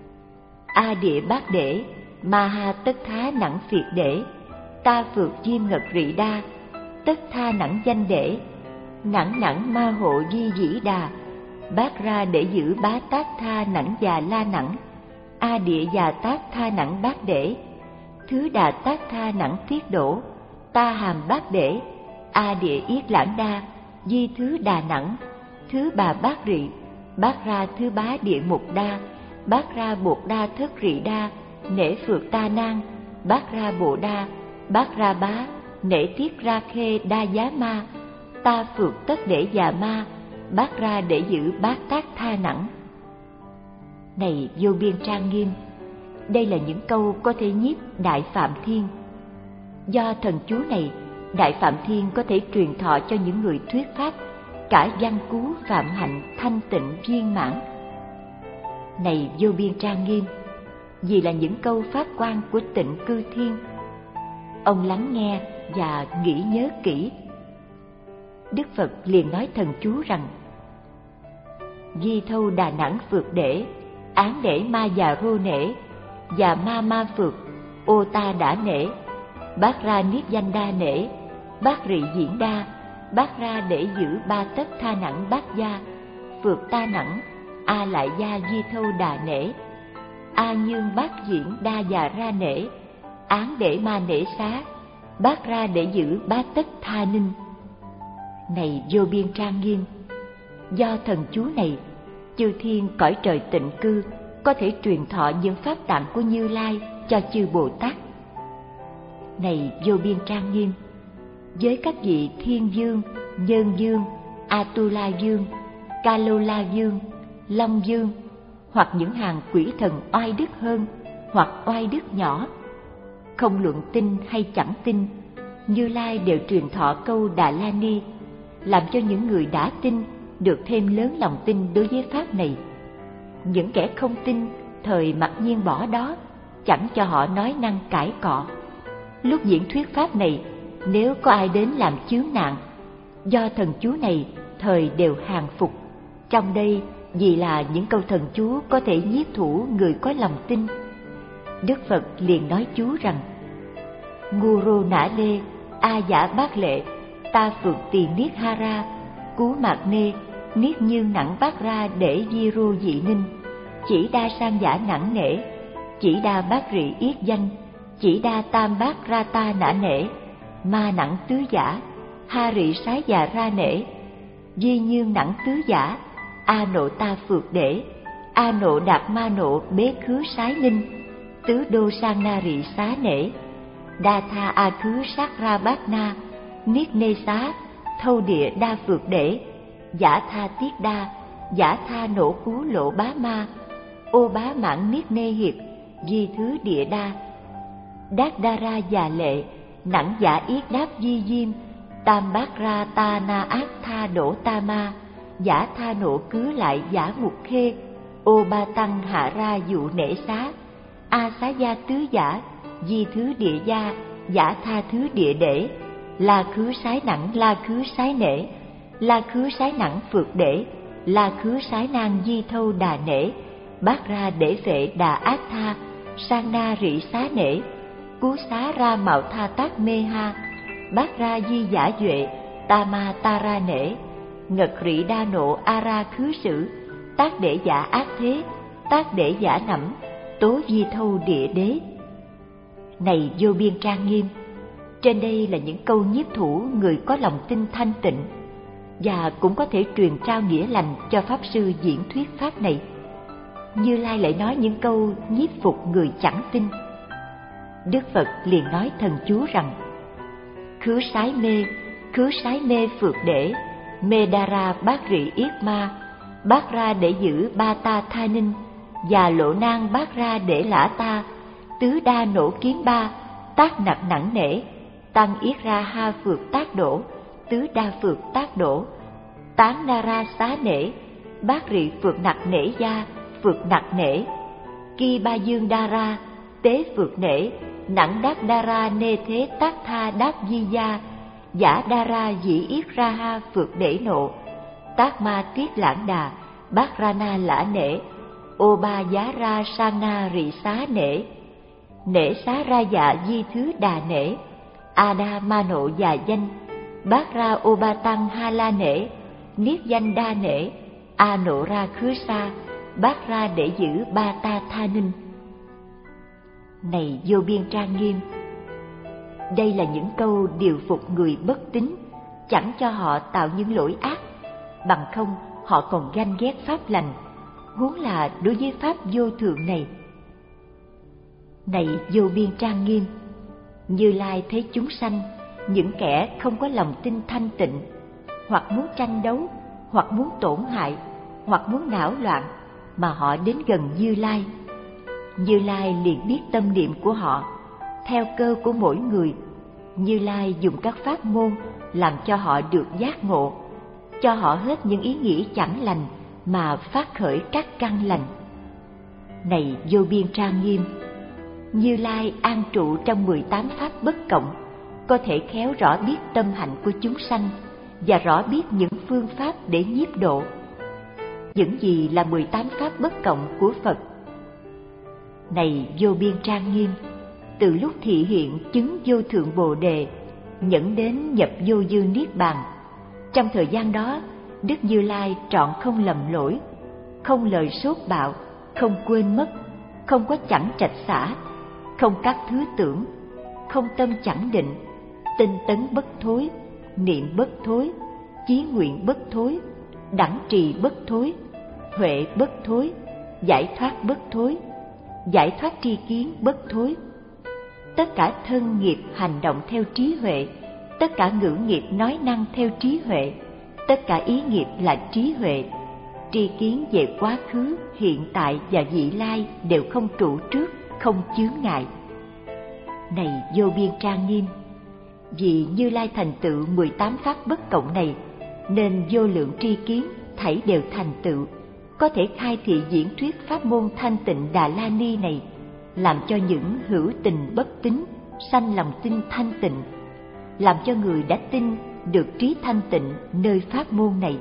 A Địa Bát Đễ, Ma Ha Tất Thá Nẵng Phiệt Đễ, Ta Phược Diêm Ngật Rị Đa, Tất Tha Nẵng Danh Đễ, Nẵng Nẵng Ma Hộ Di Dĩ Đà, Bát Ra Để Giữ Bá Tát Tha Nẵng Già La Nẵng, A Địa Già Tát Tha Nẵng Bát Đễ, Thứ Đà Tát Tha Nẵng Tiết Đổ, Ta Hàm Bát Đễ, A Địa Yết Lãng Đa, Di Thứ Đà Nẵng, Thứ Bà Bát Rị, Bát Ra Thứ Bá Địa Mục Đa, Bát Ra Bột Đa Thất Rị Đa, Nễ Phược Ta Nang, Bát Ra Bộ Đa, Bát Ra Bá, Nễ Tiết Ra Khê Đa Giá Ma, Ta Phược Tất Để Già Ma, Bát Ra Để Giữ Bát Tát Tha Nẵng. Này vô biên trang nghiêm, đây là những câu có thể nhiếp Đại Phạm Thiên. Do thần chú này, Đại Phạm Thiên có thể truyền thọ cho những người thuyết pháp cả văn cú phạm hạnh thanh tịnh viên mãn. Này vô biên trang nghiêm, vì là những câu pháp quan của Tịnh Cư Thiên. Ông lắng nghe và nghĩ nhớ kỹ. Đức Phật liền nói thần chú rằng: Di Thâu Đà Nẵng Phược Đễ, Án Đễ Ma Già Rô Nễ, Già Ma Ma Phược, Ô Ta Đã Nễ, Bát Ra Niết Danh Đa Nễ, Bát Rị Diễn Đa, Bát Ra Để Giữ Ba Tất Tha Nẵng Bát Gia, Phược Ta Nẵng, A Lại Gia Di Thâu Đà Nễ, A Nhương Bát Diễn Đa Già Ra Nễ, Án Để Ma Nễ Xá, Bát Ra Để Giữ Bá Tất Tha Ninh. Này vô biên trang nghiêm, do thần chú này, chư thiên cõi trời tịnh cư có thể truyền thọ những pháp tạng của Như Lai cho chư Bồ Tát. Này vô biên trang nghiêm, với các vị Thiên Dương, Nhân Dương, Atula Dương, Kalola Dương, Long Dương, hoặc những hàng quỷ thần oai đức hơn hoặc oai đức nhỏ, không luận tin hay chẳng tin, Như Lai đều truyền thọ câu Đà La Ni, làm cho những người đã tin được thêm lớn lòng tin đối với pháp này. Những kẻ không tin thời mặc nhiên bỏ đó, chẳng cho họ nói năng cãi cọ. Lúc diễn thuyết pháp này, nếu có ai đến làm chướng nạn, do thần chú này thời đều hàng phục. Trong đây vì là những câu thần chú có thể nhiếp thủ người có lòng tin. Đức Phật liền nói chú rằng: Nguru Nã Lê, A Giả Bát Lệ, Ta Phược Tỳ Niết Ha Ra, Cú Mạc Nê, Niết Nhương Nẵng Bát Ra Để Di Rô Dị Ninh, Chỉ Đa Sang Giả Nẵng Nể, Chỉ Đa Bát Rị Yết Danh, Chỉ Đa Tam Bát Ra Ta Nã Nể, Ma Nẵng Tứ Giả, Ha Rị Sái Già Ra Nể, Di Nhương Nẵng Tứ Giả, A Nộ Ta Phược Đễ, A Nộ Đạt Ma Nộ Bế Khứ Sái Ninh, Tứ Đô Sang Na Rị Xá Nể, Đa Tha A Khứ Sát Ra Bát Na, Niết Nê Xá, Thâu Địa Đa Phược Đễ, Giả Tha Tiết Đa, Giả Tha Nổ Cú Lộ Bá Ma, Ô Bá Mãn Niết Nê Hiệt, Di Thứ Địa Đa, Đát Đa Ra Già Lệ, Nẵng Giả Yết Đáp Di Diêm, Tam Bát Ra Ta Na Ác Tha Đổ Ta Ma, Giả Tha Nổ Cứ Lại Giả Mục Khê, Ô Ba Tăng Hạ Ra Dụ Nể Xá, A Xá Gia Tứ Giả, Di Thứ Địa Gia, Giả Tha Thứ Địa Đễ, la khứ sái nẳng la khứ sái nể, la khứ sái nẳng phược để, la khứ sái nang di thâu đà nể, bát ra để vệ đà ác tha, sang na rị xá nể, cú xá ra mạo tha tác mê ha, bát ra di giả duệ, ta ma ta ra nể, ngật rị đa nộ a ra khứ sử, tác để giả ác thế, tác để giả nẫm, tố di thâu địa đế. Này vô biên trang nghiêm, trên đây là những câu nhiếp thủ người có lòng tin thanh tịnh, và cũng có thể truyền trao nghĩa lành cho Pháp Sư diễn thuyết Pháp này. Như Lai lại nói những câu nhiếp phục người chẳng tin. Đức Phật liền nói thần chú rằng: khứ sái mê, khứ sái mê phược để, mê đa ra bát rị yết ma, bát ra để giữ ba ta tha ninh, và lộ nang bát ra để lã ta, tứ đa nổ kiến ba, tác nặc nặng nể, tăng yết ra ha phược tác đổ, tứ đa phược tác đổ, tán na ra xá nể, bát rị phược nặc nể gia, phược nặc nể, ki ba dương đa ra, tế phược nể, nặng đát đa ra nê thế tác tha đát di gia, giả đa ra dĩ yết ra ha phược để nộ, tác ma tiết lãng đà, bát ra na lã nể, ô ba giá ra sang na rị xá nể, nể xá ra dạ di thứ đà nể, a đa ma nộ già danh, bát ra ô ba tăng ha la nể, niết danh đa nể, a nộ ra khứ sa, bát ra để giữ ba ta tha ninh. Này vô biên trang nghiêm, đây là những câu điều phục người bất tín, chẳng cho họ tạo những lỗi ác, bằng không họ còn ganh ghét pháp lành, huống là đối với pháp vô thượng này. Này vô biên trang nghiêm, Như Lai thấy chúng sanh, những kẻ không có lòng tin thanh tịnh, hoặc muốn tranh đấu, hoặc muốn tổn hại, hoặc muốn não loạn, mà họ đến gần Như Lai. Như Lai liền biết tâm niệm của họ. Theo cơ của mỗi người, Như Lai dùng các pháp môn làm cho họ được giác ngộ, cho họ hết những ý nghĩ chẳng lành mà phát khởi các căn lành. Này vô biên trang nghiêm, Như Lai an trụ trong mười tám pháp bất cộng, có thể khéo rõ biết tâm hạnh của chúng sanh và rõ biết những phương pháp để nhiếp độ. Những gì là mười tám pháp bất cộng của Phật? Này vô biên trang nghiêm, từ lúc thị hiện chứng vô thượng Bồ Đề, nhẫn đến nhập vô dư niết bàn, trong thời gian đó, Đức Như Lai trọn không lầm lỗi, không lời sốt bạo, không quên mất, không có chẳng trạch xả, không các thứ tưởng, không tâm chẳng định, tinh tấn bất thối, niệm bất thối, chí nguyện bất thối, đẳng trì bất thối, huệ bất thối, giải thoát bất thối, giải thoát tri kiến bất thối. Tất cả thân nghiệp hành động theo trí huệ, tất cả ngữ nghiệp nói năng theo trí huệ, tất cả ý nghiệp là trí huệ. Tri kiến về quá khứ, hiện tại và vị lai đều không trụ trước, không chướng ngại. Này vô biên trang nghiêm, vì Như Lai thành tựu mười tám pháp bất cộng này, nên vô lượng tri kiến thảy đều thành tựu, có thể khai thị diễn thuyết pháp môn thanh tịnh Đà La Ni này, làm cho những hữu tình bất tín sanh lòng tin thanh tịnh, làm cho người đã tin được trí thanh tịnh nơi pháp môn này.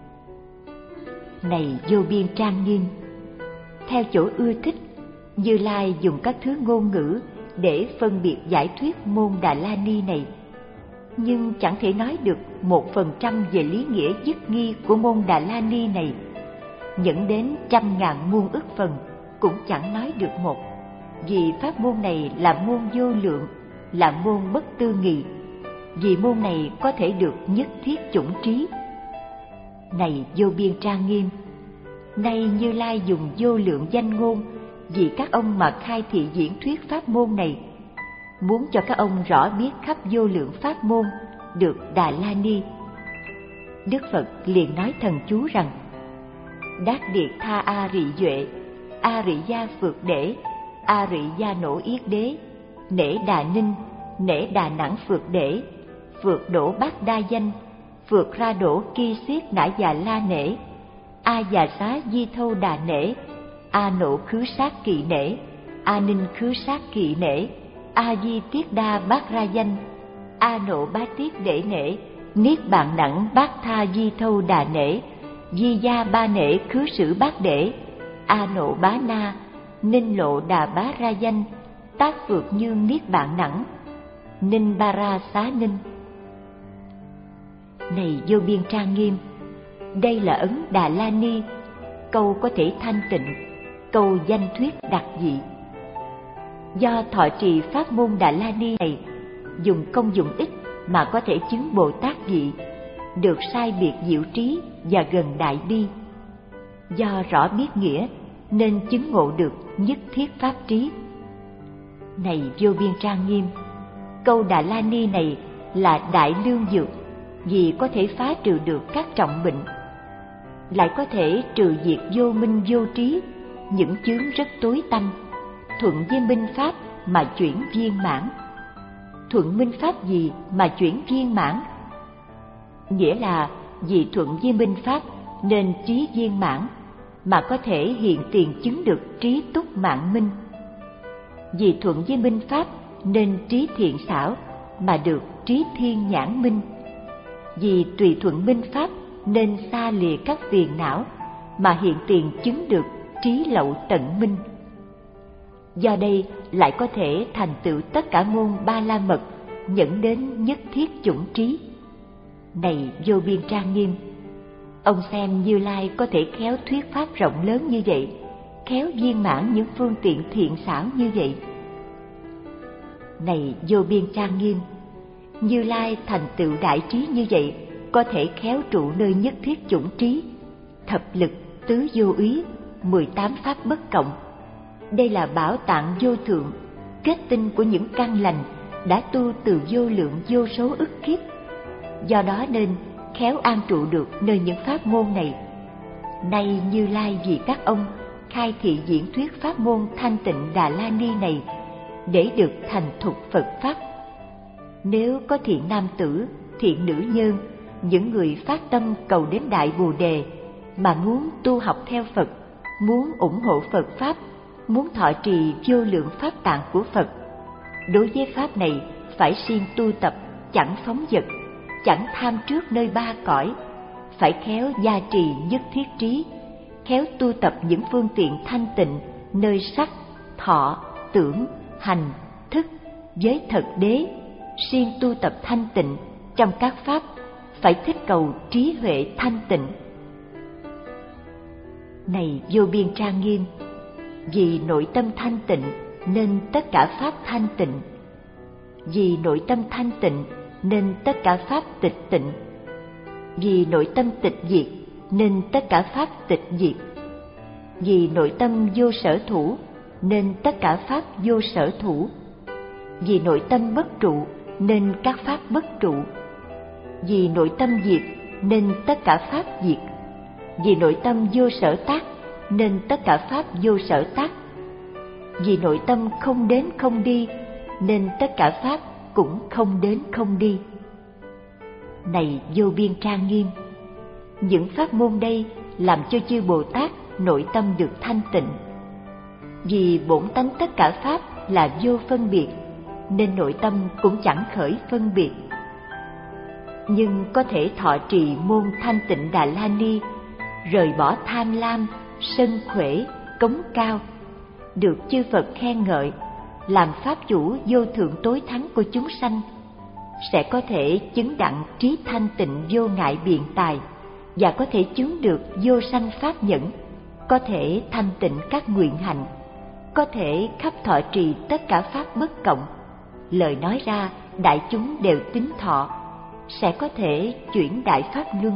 Này vô biên trang nghiêm, theo chỗ ưa thích, Như Lai dùng các thứ ngôn ngữ để phân biệt giải thuyết môn Đà La Ni này, nhưng chẳng thể nói được một phần trăm về lý nghĩa dứt nghi của môn Đà La Ni này. Dẫn đến trăm ngàn muôn ức phần cũng chẳng nói được một, vì pháp môn này là môn vô lượng, là môn bất tư nghị, vì môn này có thể được nhất thiết chủng trí. Này vô biên trang nghiêm, nay Như Lai dùng vô lượng danh ngôn vì các ông mà khai thị diễn thuyết pháp môn này, muốn cho các ông rõ biết khắp vô lượng pháp môn được Đà La Ni. Đức Phật liền nói thần chú rằng: Đát điệt tha a rị duệ, a rị gia phược để, a rị gia nổ yết đế, nể đà ninh, nể đà nẵng phược để, phược đổ bát đa danh, phược ra đổ ki xiết nã già la nể, a già xá di thâu đà nể, a nổ khứ sát kỵ nể, a ninh khứ sát kỵ nể, a di tiết đa bát ra danh, a nộ bá tiết đệ nể, niết bàn đẳng bát tha di thâu đà nể, di gia ba nể khứ sử bát đệ, a nộ bá na, ninh lộ đà bá ra danh, tác phược nhương niết bàn đẳng, ninh ba ra xá ninh. Này vô biên trang nghiêm, đây là ấn Đà La Ni, câu có thể thanh tịnh, câu danh thuyết đặc dị. Do thọ trì pháp môn Đà La Ni này, dùng công dụng ích mà có thể chứng Bồ Tát dị, được sai biệt diệu trí và gần đại bi. Do rõ biết nghĩa nên chứng ngộ được nhất thiết pháp trí. Này vô biên trang nghiêm, câu Đà La Ni này là đại lương dược, vì có thể phá trừ được các trọng bệnh, lại có thể trừ diệt vô minh vô trí, những chướng rất tối tăm, thuận với minh pháp mà chuyển viên mãn. Thuận minh pháp gì mà chuyển viên mãn? Nghĩa là vì thuận với minh pháp nên trí viên mãn, mà có thể hiện tiền chứng được trí túc mạng minh. Vì thuận với minh pháp nên trí thiện xảo, mà được trí thiên nhãn minh. Vì tùy thuận minh pháp nên xa lìa các phiền não, mà hiện tiền chứng được trí lậu tận minh. Do đây lại có thể thành tựu tất cả môn ba la mật, dẫn đến nhất thiết chủng trí. Này vô biên trang nghiêm, ông xem Như Lai có thể khéo thuyết pháp rộng lớn như vậy, khéo viên mãn những phương tiện thiện xảo như vậy. Này vô biên trang nghiêm, Như Lai thành tựu đại trí như vậy, có thể khéo trụ nơi nhất thiết chủng trí, thập lực, tứ vô úy, mười tám pháp bất cộng. Đây là bảo tạng vô thượng, kết tinh của những căn lành đã tu từ vô lượng vô số ức kiếp. Do đó nên khéo an trụ được nơi những pháp môn này. Nay Như Lai vì các ông khai thị diễn thuyết pháp môn thanh tịnh Đà La Ni này, để được thành thục Phật pháp. Nếu có thiện nam tử, thiện nữ nhân, những người phát tâm cầu đến Đại Bồ Đề, mà muốn tu học theo Phật, muốn ủng hộ Phật pháp, muốn thọ trì vô lượng pháp tạng của Phật, đối với pháp này phải siêng tu tập, chẳng phóng dật, chẳng tham trước nơi ba cõi, phải khéo gia trì nhất thiết trí, khéo tu tập những phương tiện thanh tịnh nơi sắc, thọ, tưởng, hành, thức, giới thật đế, siêng tu tập thanh tịnh trong các pháp, phải thích cầu trí huệ thanh tịnh. Này vô biên trang nghiêm, vì nội tâm thanh tịnh nên tất cả pháp thanh tịnh, vì nội tâm thanh tịnh nên tất cả pháp tịch tịnh, vì nội tâm tịch diệt nên tất cả pháp tịch diệt, vì nội tâm vô sở thủ nên tất cả pháp vô sở thủ, vì nội tâm bất trụ nên các pháp bất trụ, vì nội tâm diệt nên tất cả pháp diệt, vì nội tâm vô sở tác nên tất cả pháp vô sở tác, vì nội tâm không đến không đi nên tất cả pháp cũng không đến không đi. Này vô biên trang nghiêm, những pháp môn đây làm cho chư Bồ Tát nội tâm được thanh tịnh. Vì bổn tánh tất cả pháp là vô phân biệt, nên nội tâm cũng chẳng khởi phân biệt. Nhưng có thể thọ trì môn thanh tịnh Đà La Ni, rời bỏ tham lam, sân khỏe, cống cao, được chư Phật khen ngợi, làm pháp chủ vô thượng tối thắng của chúng sanh, sẽ có thể chứng đặng trí thanh tịnh vô ngại biện tài, và có thể chứng được vô sanh pháp nhẫn, có thể thanh tịnh các nguyện hạnh, có thể khắp thọ trì tất cả pháp bất cộng. Lời nói ra đại chúng đều tín thọ, sẽ có thể chuyển đại pháp luân.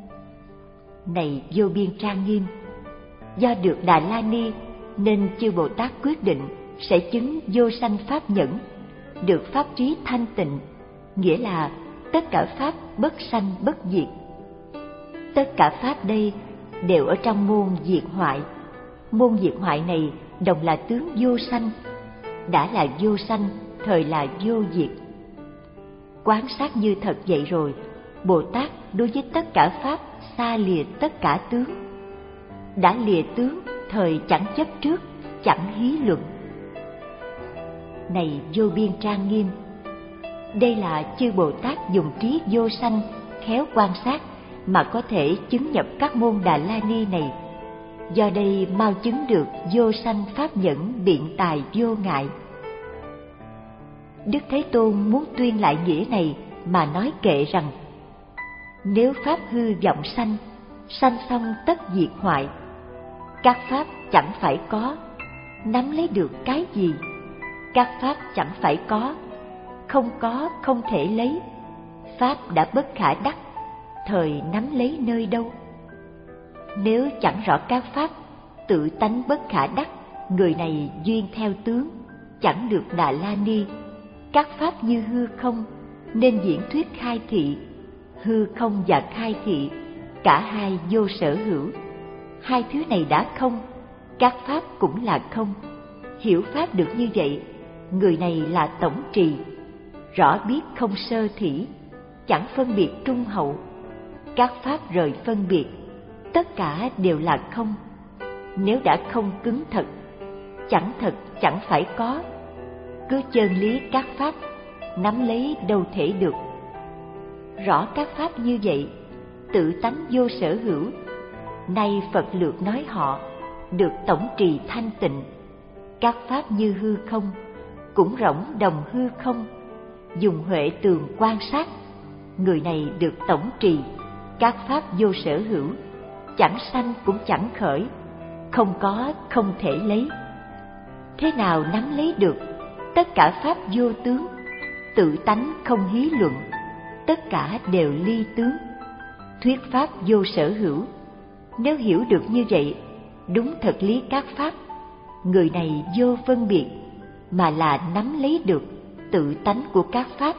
Này vô biên trang nghiêm, do được Đà La Ni nên chư Bồ Tát quyết định sẽ chứng vô sanh pháp nhẫn, được pháp trí thanh tịnh, nghĩa là tất cả pháp bất sanh bất diệt. Tất cả pháp đây đều ở trong môn diệt hoại. Môn diệt hoại này đồng là tướng vô sanh, đã là vô sanh thời là vô diệt. Quán sát như thật vậy rồi, Bồ Tát đối với tất cả pháp xa lìa tất cả tướng, đã lìa tướng thời chẳng chấp trước, chẳng hí luận. Này vô biên trang nghiêm, Đây là chư Bồ Tát dùng trí vô sanh khéo quan sát mà có thể chứng nhập các môn Đà La Ni này. Do đây mau chứng được vô sanh pháp nhẫn biện tài vô ngại. Đức Thế Tôn muốn tuyên lại nghĩa này mà nói kệ rằng: nếu pháp hư vọng sanh, sanh xong tất diệt hoại. Các pháp chẳng phải có, nắm lấy được cái gì? Các pháp chẳng phải có, không có không thể lấy. Pháp đã bất khả đắc, thời nắm lấy nơi đâu? Nếu chẳng rõ các pháp, tự tánh bất khả đắc, người này duyên theo tướng, chẳng được Đà La Ni. Các pháp như hư không, nên diễn thuyết khai thị. Hư không và khai thị, cả hai vô sở hữu. Hai thứ này đã không, các pháp cũng là không. Hiểu pháp được như vậy, người này là tổng trì. Rõ biết không sơ thỉ, chẳng phân biệt trung hậu. Các pháp rời phân biệt, tất cả đều là không. Nếu đã không cứng thật, chẳng thật chẳng phải có. Cứ chân lý các pháp, nắm lấy đâu thể được. Rõ các pháp như vậy, tự tánh vô sở hữu. Nay Phật lược nói họ, được tổng trì thanh tịnh. Các pháp như hư không, cũng rỗng đồng hư không. Dùng huệ tường quan sát, người này được tổng trì. Các pháp vô sở hữu, chẳng sanh cũng chẳng khởi, không có không thể lấy. Thế nào nắm lấy được? Tất cả pháp vô tướng, tự tánh không hí luận, tất cả đều ly tướng. Thuyết pháp vô sở hữu, nếu hiểu được như vậy, đúng thật lý các pháp, người này vô phân biệt, mà là nắm lấy được tự tánh của các pháp.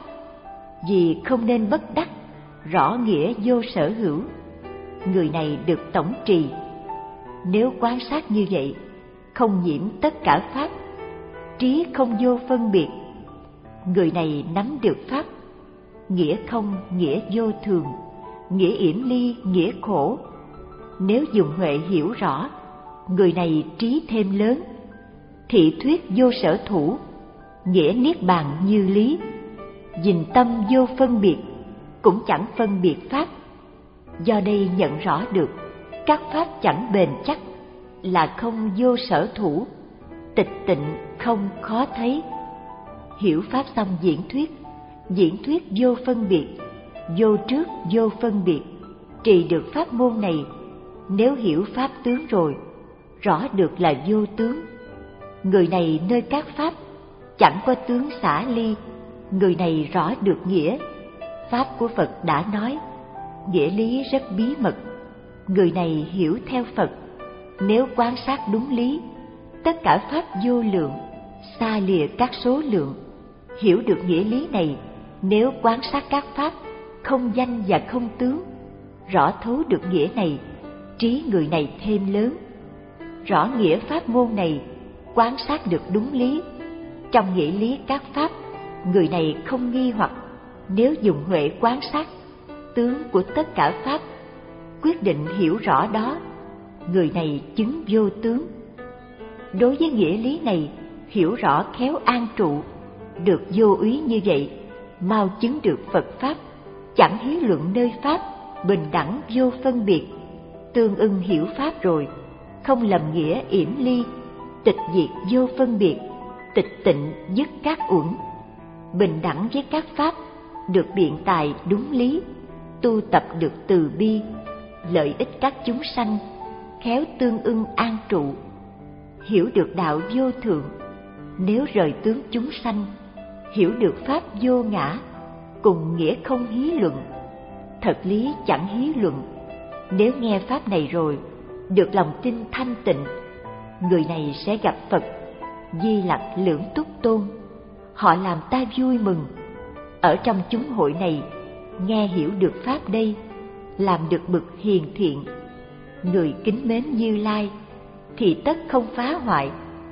Vì không nên bất đắc, rõ nghĩa vô sở hữu, người này được tổng trì. Nếu quan sát như vậy, không nhiễm tất cả pháp, trí không vô phân biệt, người này nắm được pháp. Nghĩa không, nghĩa vô thường, nghĩa yểm ly, nghĩa khổ. Nếu dùng huệ hiểu rõ, người này trí thêm lớn. Thị thuyết vô sở thủ, nghĩa niết bàn như lý. Dình tâm vô phân biệt, cũng chẳng phân biệt pháp. Do đây nhận rõ được, các pháp chẳng bền chắc, là không vô sở thủ. Tịch tịnh không khó thấy. Hiểu pháp xong diễn thuyết, diễn thuyết vô phân biệt, vô trước vô phân biệt. Trì được pháp môn này, nếu hiểu pháp tướng rồi, rõ được là vô tướng. Người này nơi các pháp, chẳng có tướng xả ly. Người này rõ được nghĩa. Pháp của Phật đã nói, nghĩa lý rất bí mật. Người này hiểu theo Phật, nếu quan sát đúng lý, tất cả pháp vô lượng, xa lìa các số lượng. Hiểu được nghĩa lý này, nếu quan sát các pháp, không danh và không tướng, rõ thấu được nghĩa này, trí người này thêm lớn. Rõ nghĩa pháp môn này, quan sát được đúng lý. Trong nghĩa lý các pháp, người này không nghi hoặc. Nếu dùng huệ quan sát tướng của tất cả pháp, quyết định hiểu rõ đó, người này chứng vô tướng. Đối với nghĩa lý này, hiểu rõ khéo an trụ, được vô úy như vậy, mau chứng được Phật pháp, chẳng hí luận nơi pháp, bình đẳng vô phân biệt. Tương ưng hiểu pháp rồi, không lầm nghĩa yểm ly, tịch diệt vô phân biệt, tịch tịnh dứt các uẩn. Bình đẳng với các pháp, được biện tài đúng lý, tu tập được từ bi, lợi ích các chúng sanh, khéo tương ưng an trụ. Hiểu được đạo vô thượng, nếu rời tướng chúng sanh, hiểu được pháp vô ngã, cùng nghĩa không hí luận. Thật lý chẳng hí luận, nếu nghe pháp này rồi, được lòng tin thanh tịnh, người này sẽ gặp Phật, Di Lặc Lưỡng Túc Tôn. Họ làm ta vui mừng. Ở trong chúng hội này, nghe hiểu được pháp đây, làm được bậc hiền thiện. Người kính mến Như Lai, thì tất không phá hoại.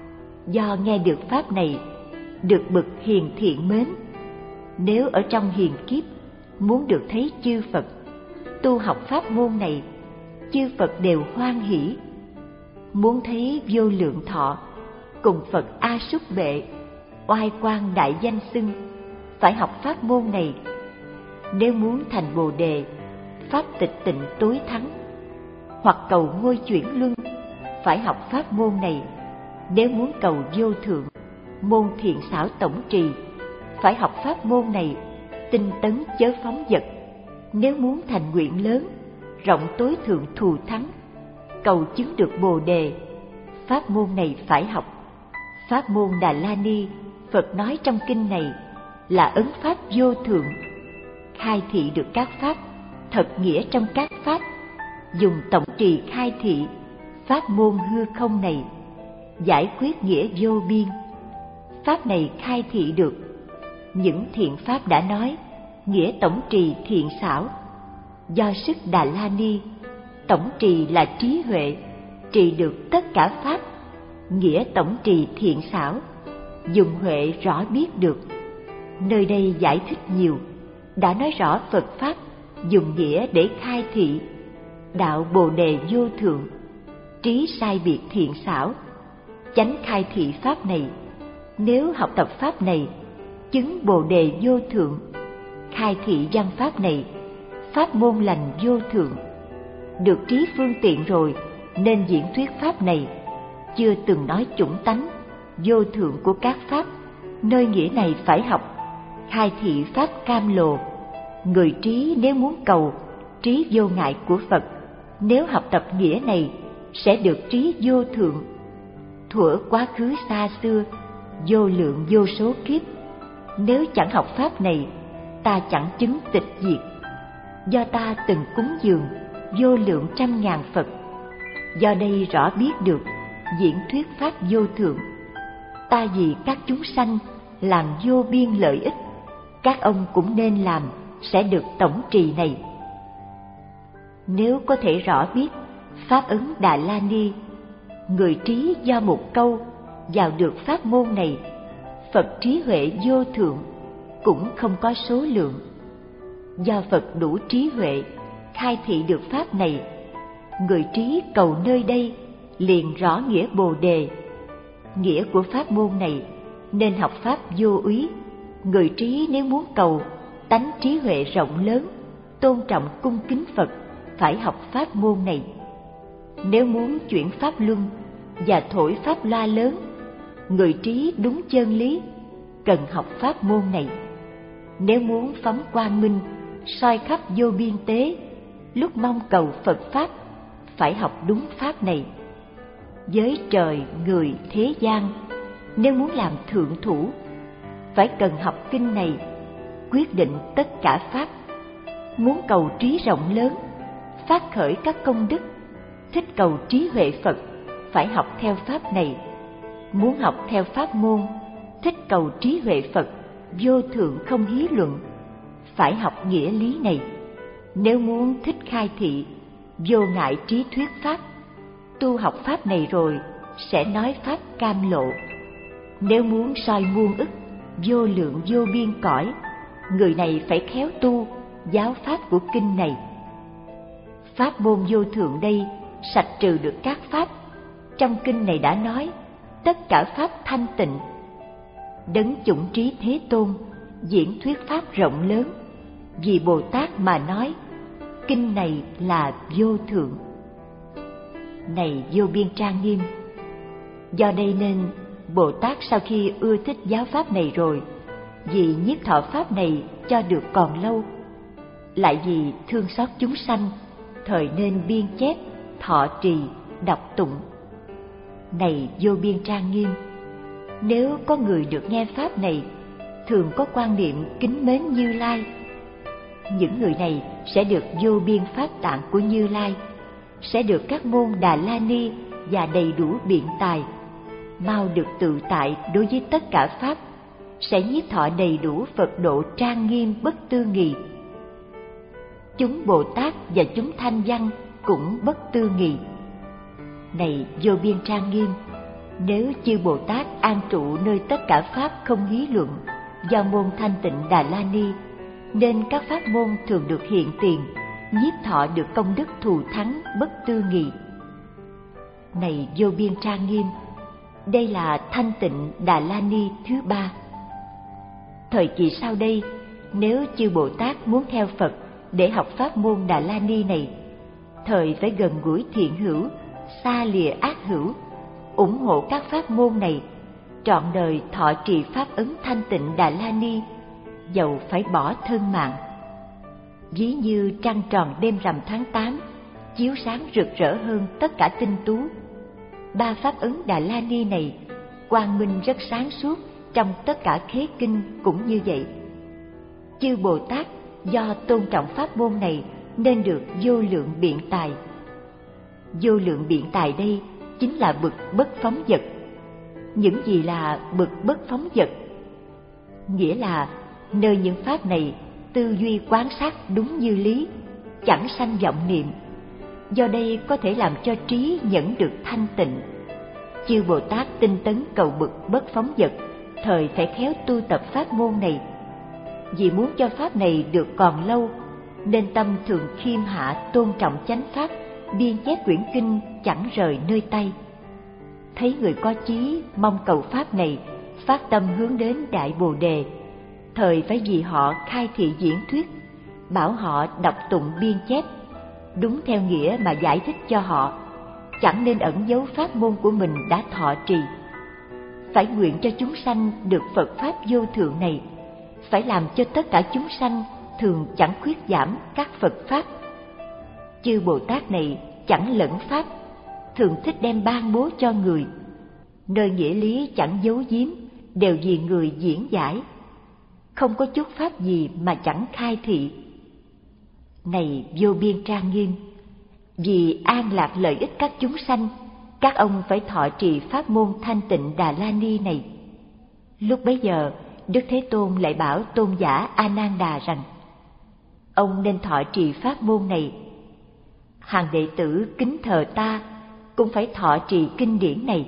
Do nghe được pháp này, được bậc hiền thiện mến. Nếu ở trong hiền kiếp, muốn được thấy chư Phật, tu học pháp môn này, chư Phật đều hoan hỷ. Muốn thấy vô lượng thọ, cùng Phật A Súc Bệ, oai quang đại danh xưng, phải học pháp môn này. Nếu muốn thành Bồ Đề, pháp tịch tịnh tối thắng, hoặc cầu ngôi chuyển luân, phải học pháp môn này. Nếu muốn cầu vô thượng, môn thiện xảo tổng trì, phải học pháp môn này. Tinh tấn chớ phóng dật. Nếu muốn thành nguyện lớn, rộng tối thượng thù thắng, cầu chứng được Bồ Đề, pháp môn này phải học. Pháp môn Đà La Ni, Phật nói trong kinh này là ấn pháp vô thượng, khai thị được các pháp, thật nghĩa trong các pháp, dùng tổng trì khai thị pháp môn hư không này, giải quyết nghĩa vô biên. Pháp này khai thị được những thiện pháp đã nói, nghĩa tổng trì thiện xảo. Do sức Đà La Ni, tổng trì là trí huệ, trì được tất cả pháp, nghĩa tổng trì thiện xảo, dùng huệ rõ biết được. Nơi đây giải thích nhiều, đã nói rõ Phật pháp dùng nghĩa để khai thị đạo Bồ Đề vô thượng, trí sai biệt thiện xảo, chánh khai thị pháp này. Nếu học tập pháp này, chứng Bồ Đề vô thượng, khai thị văn pháp này, pháp môn lành vô thượng, được trí phương tiện rồi nên diễn thuyết pháp này. Chưa từng nói chủng tánh vô thượng của các pháp, nơi nghĩa này phải học. Khai thị pháp cam lồ, người trí nếu muốn cầu trí vô ngại của Phật, nếu học tập nghĩa này sẽ được trí vô thượng. Thuở quá khứ xa xưa, vô lượng vô số kiếp, nếu chẳng học pháp này, ta chẳng chứng tịch diệt. Do ta từng cúng dường vô lượng trăm ngàn Phật, do đây rõ biết được diễn thuyết pháp vô thượng. Ta vì các chúng sanh làm vô biên lợi ích, các ông cũng nên làm, sẽ được tổng trì này. Nếu có thể rõ biết pháp ấn Đà La Ni, người trí do một câu vào được pháp môn này, Phật trí huệ vô thượng cũng không có số lượng. Do Phật đủ trí huệ khai thị được pháp này, người trí cầu nơi đây liền rõ nghĩa Bồ Đề. Nghĩa của pháp môn này nên học pháp vô úy. Người trí nếu muốn cầu tánh trí huệ rộng lớn, tôn trọng cung kính Phật, phải học pháp môn này. Nếu muốn chuyển pháp luân và thổi pháp loa lớn, người trí đúng chân lý, cần học pháp môn này. Nếu muốn phóng quang minh, soi khắp vô biên tế, lúc mong cầu Phật pháp, phải học đúng pháp này. Với trời, người, thế gian, nếu muốn làm thượng thủ, phải cần học kinh này, quyết định tất cả pháp. Muốn cầu trí rộng lớn, phát khởi các công đức, thích cầu trí huệ Phật, phải học theo pháp này. Muốn học theo pháp môn, thích cầu trí huệ Phật, vô thượng không hí luận, phải học nghĩa lý này. Nếu muốn thích khai thị, vô ngại trí thuyết pháp, tu học pháp này rồi sẽ nói pháp cam lộ. Nếu muốn soi muôn ức, vô lượng vô biên cõi, người này phải khéo tu giáo pháp của kinh này. Pháp môn vô thượng đây sạch trừ được các pháp. Trong kinh này đã nói tất cả pháp thanh tịnh. Đấng chủng trí Thế Tôn diễn thuyết pháp rộng lớn, vì Bồ Tát mà nói, kinh này là vô thượng. Này vô biên trang nghiêm, do đây nên Bồ Tát sau khi ưa thích giáo pháp này rồi, vì nhiếp thọ pháp này cho được còn lâu, lại vì thương xót chúng sanh, thời nên biên chép, thọ trì, đọc tụng. Này vô biên trang nghiêm, nếu có người được nghe pháp này, thường có quan niệm kính mến Như Lai, những người này sẽ được vô biên pháp tạng của Như Lai, sẽ được các môn Đà La Ni và đầy đủ biện tài, mau được tự tại đối với tất cả pháp, sẽ nhiếp thọ đầy đủ Phật độ trang nghiêm bất tư nghì. Chúng Bồ Tát và chúng Thanh Văn cũng bất tư nghì. Này vô biên trang nghiêm, nếu chư Bồ Tát an trụ nơi tất cả pháp không hí luận, do môn Thanh Tịnh Đà La Ni, nên các pháp môn thường được hiện tiền, nhiếp thọ được công đức thù thắng bất tư nghì. Này vô biên trang nghiêm, đây là Thanh Tịnh Đà La Ni thứ ba. Thời kỳ sau đây, nếu chư Bồ Tát muốn theo Phật để học pháp môn Đà La Ni này, thời phải gần gũi thiện hữu, xa lìa ác hữu, ủng hộ các pháp môn này, trọn đời thọ trì pháp ấn thanh tịnh Đà La Ni, dầu phải bỏ thân mạng. Ví như trăng tròn đêm rằm tháng tám, chiếu sáng rực rỡ hơn tất cả tinh tú. Ba pháp ấn Đà La Ni này, quang minh rất sáng suốt trong tất cả khế kinh cũng như vậy. Chư Bồ Tát do tôn trọng pháp môn này nên được vô lượng biện tài. Vô lượng biện tài đây chính là bậc bất phóng dật. Những gì là bậc bất phóng dật? Nghĩa là nơi những pháp này tư duy quán sát đúng như lý, chẳng sanh vọng niệm. Do đây có thể làm cho trí nhẫn được thanh tịnh. Chư Bồ Tát tinh tấn cầu bậc bất phóng dật, thời phải khéo tu tập pháp môn này. Vì muốn cho pháp này được còn lâu, nên tâm thường khiêm hạ tôn trọng chánh pháp, biên chép quyển kinh chẳng rời nơi tay. Thấy người có chí mong cầu pháp này, phát tâm hướng đến Đại Bồ Đề, thời phải vì họ khai thị diễn thuyết, bảo họ đọc tụng biên chép, đúng theo nghĩa mà giải thích cho họ, chẳng nên ẩn giấu pháp môn của mình đã thọ trì. Phải nguyện cho chúng sanh được Phật pháp vô thượng này, phải làm cho tất cả chúng sanh thường chẳng khuyết giảm các Phật pháp. Chư Bồ Tát này chẳng lẫn pháp, thường thích đem ban bố cho người, nơi nghĩa lý chẳng giấu giếm, đều vì người diễn giải, không có chút pháp gì mà chẳng khai thị. Này vô biên trang nghiêm, vì an lạc lợi ích các chúng sanh, các ông phải thọ trì pháp môn thanh tịnh Đà La Ni này. Lúc bấy giờ, Đức Thế Tôn lại bảo tôn giả A Nan Đà rằng: ông nên thọ trì pháp môn này. Hàng đệ tử kính thờ ta cũng phải thọ trì kinh điển này.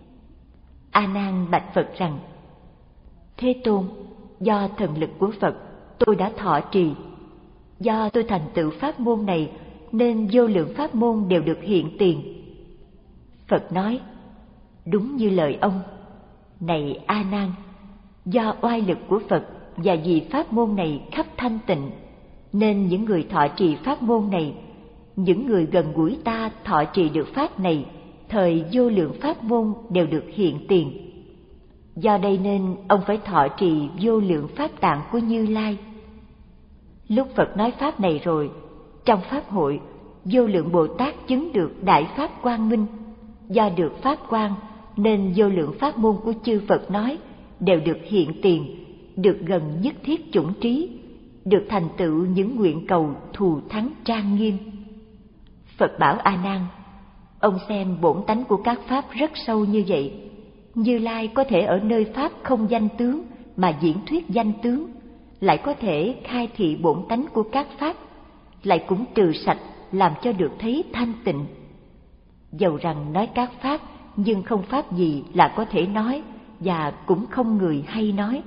A Nan bạch Phật rằng: Thế Tôn, do thần lực của Phật, tôi đã thọ trì. Do tôi thành tựu pháp môn này, nên vô lượng pháp môn đều được hiện tiền. Phật nói: đúng như lời ông. Này A Nan, do oai lực của Phật và vì pháp môn này khắp thanh tịnh, nên những người thọ trì pháp môn này, những người gần gũi ta thọ trì được pháp này, thời vô lượng pháp môn đều được hiện tiền. Do đây nên ông phải thọ trì vô lượng pháp tạng của Như Lai. Lúc Phật nói pháp này rồi, trong pháp hội, vô lượng Bồ Tát chứng được đại pháp quang minh. Do được pháp quang nên vô lượng pháp môn của chư Phật nói đều được hiện tiền, được gần nhất thiết chủng trí, được thành tựu những nguyện cầu thù thắng trang nghiêm. Phật bảo A Nan: ông xem bổn tánh của các pháp rất sâu như vậy. Như Lai có thể ở nơi pháp không danh tướng mà diễn thuyết danh tướng, lại có thể khai thị bổn tánh của các pháp, lại cũng trừ sạch làm cho được thấy thanh tịnh. Dầu rằng nói các pháp, nhưng không pháp gì là có thể nói, và cũng không người hay nói.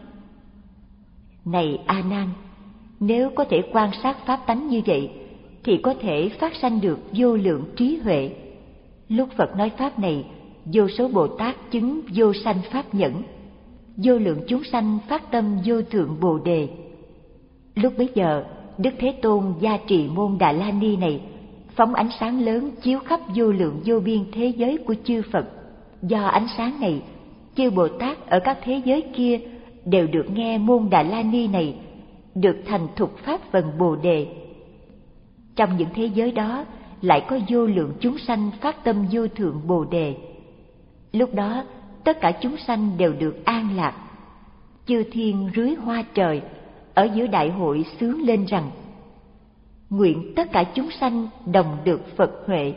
Này A Nan, nếu có thể quan sát pháp tánh như vậy, thì có thể phát sanh được vô lượng trí huệ. Lúc Phật nói pháp này, vô số Bồ Tát chứng vô sanh pháp nhẫn, vô lượng chúng sanh phát tâm vô thượng Bồ Đề. Lúc bấy giờ, Đức Thế Tôn gia trì môn Đà La Ni này, phóng ánh sáng lớn chiếu khắp vô lượng vô biên thế giới của chư Phật. Do ánh sáng này, chư Bồ Tát ở các thế giới kia đều được nghe môn Đà La Ni này, được thành thục pháp vần Bồ Đề. Trong những thế giới đó lại có vô lượng chúng sanh phát tâm vô thượng Bồ Đề. Lúc đó tất cả chúng sanh đều được an lạc. Chư thiên rưới hoa trời ở giữa đại hội xướng lên rằng: nguyện tất cả chúng sanh đồng được Phật huệ.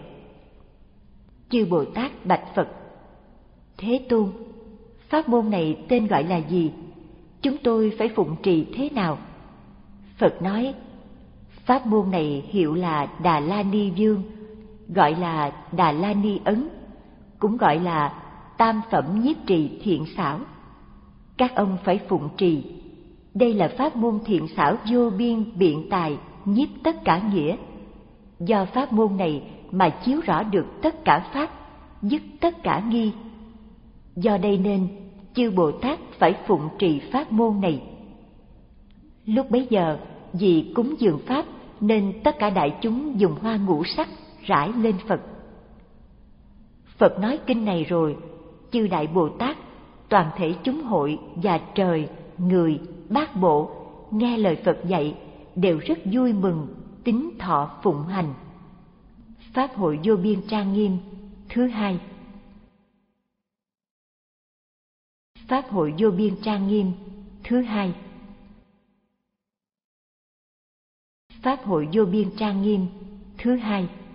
Chư Bồ Tát bạch Phật: Thế Tôn, pháp môn này tên gọi là gì? Chúng tôi phải phụng trì thế nào? Phật nói: pháp môn này hiệu là Đà La Ni Vương, gọi là Đà La Ni Ấn, cũng gọi là Tam Phẩm Nhiếp Trì Thiện Xảo. Các ông phải phụng trì. Đây là pháp môn thiện xảo vô biên biện tài, nhiếp tất cả nghĩa. Do pháp môn này mà chiếu rõ được tất cả pháp, dứt tất cả nghi. Do đây nên chư Bồ Tát phải phụng trì pháp môn này. Lúc bấy giờ, vì cúng dường Pháp nên tất cả đại chúng dùng hoa ngũ sắc rải lên Phật. Phật nói kinh này rồi, chư Đại Bồ Tát, toàn thể chúng hội và trời, người, bát bộ nghe lời Phật dạy đều rất vui mừng, tín thọ phụng hành. Pháp hội vô biên trang nghiêm thứ hai. Pháp hội vô biên trang nghiêm thứ hai. Pháp hội vô biên trang nghiêm thứ hai.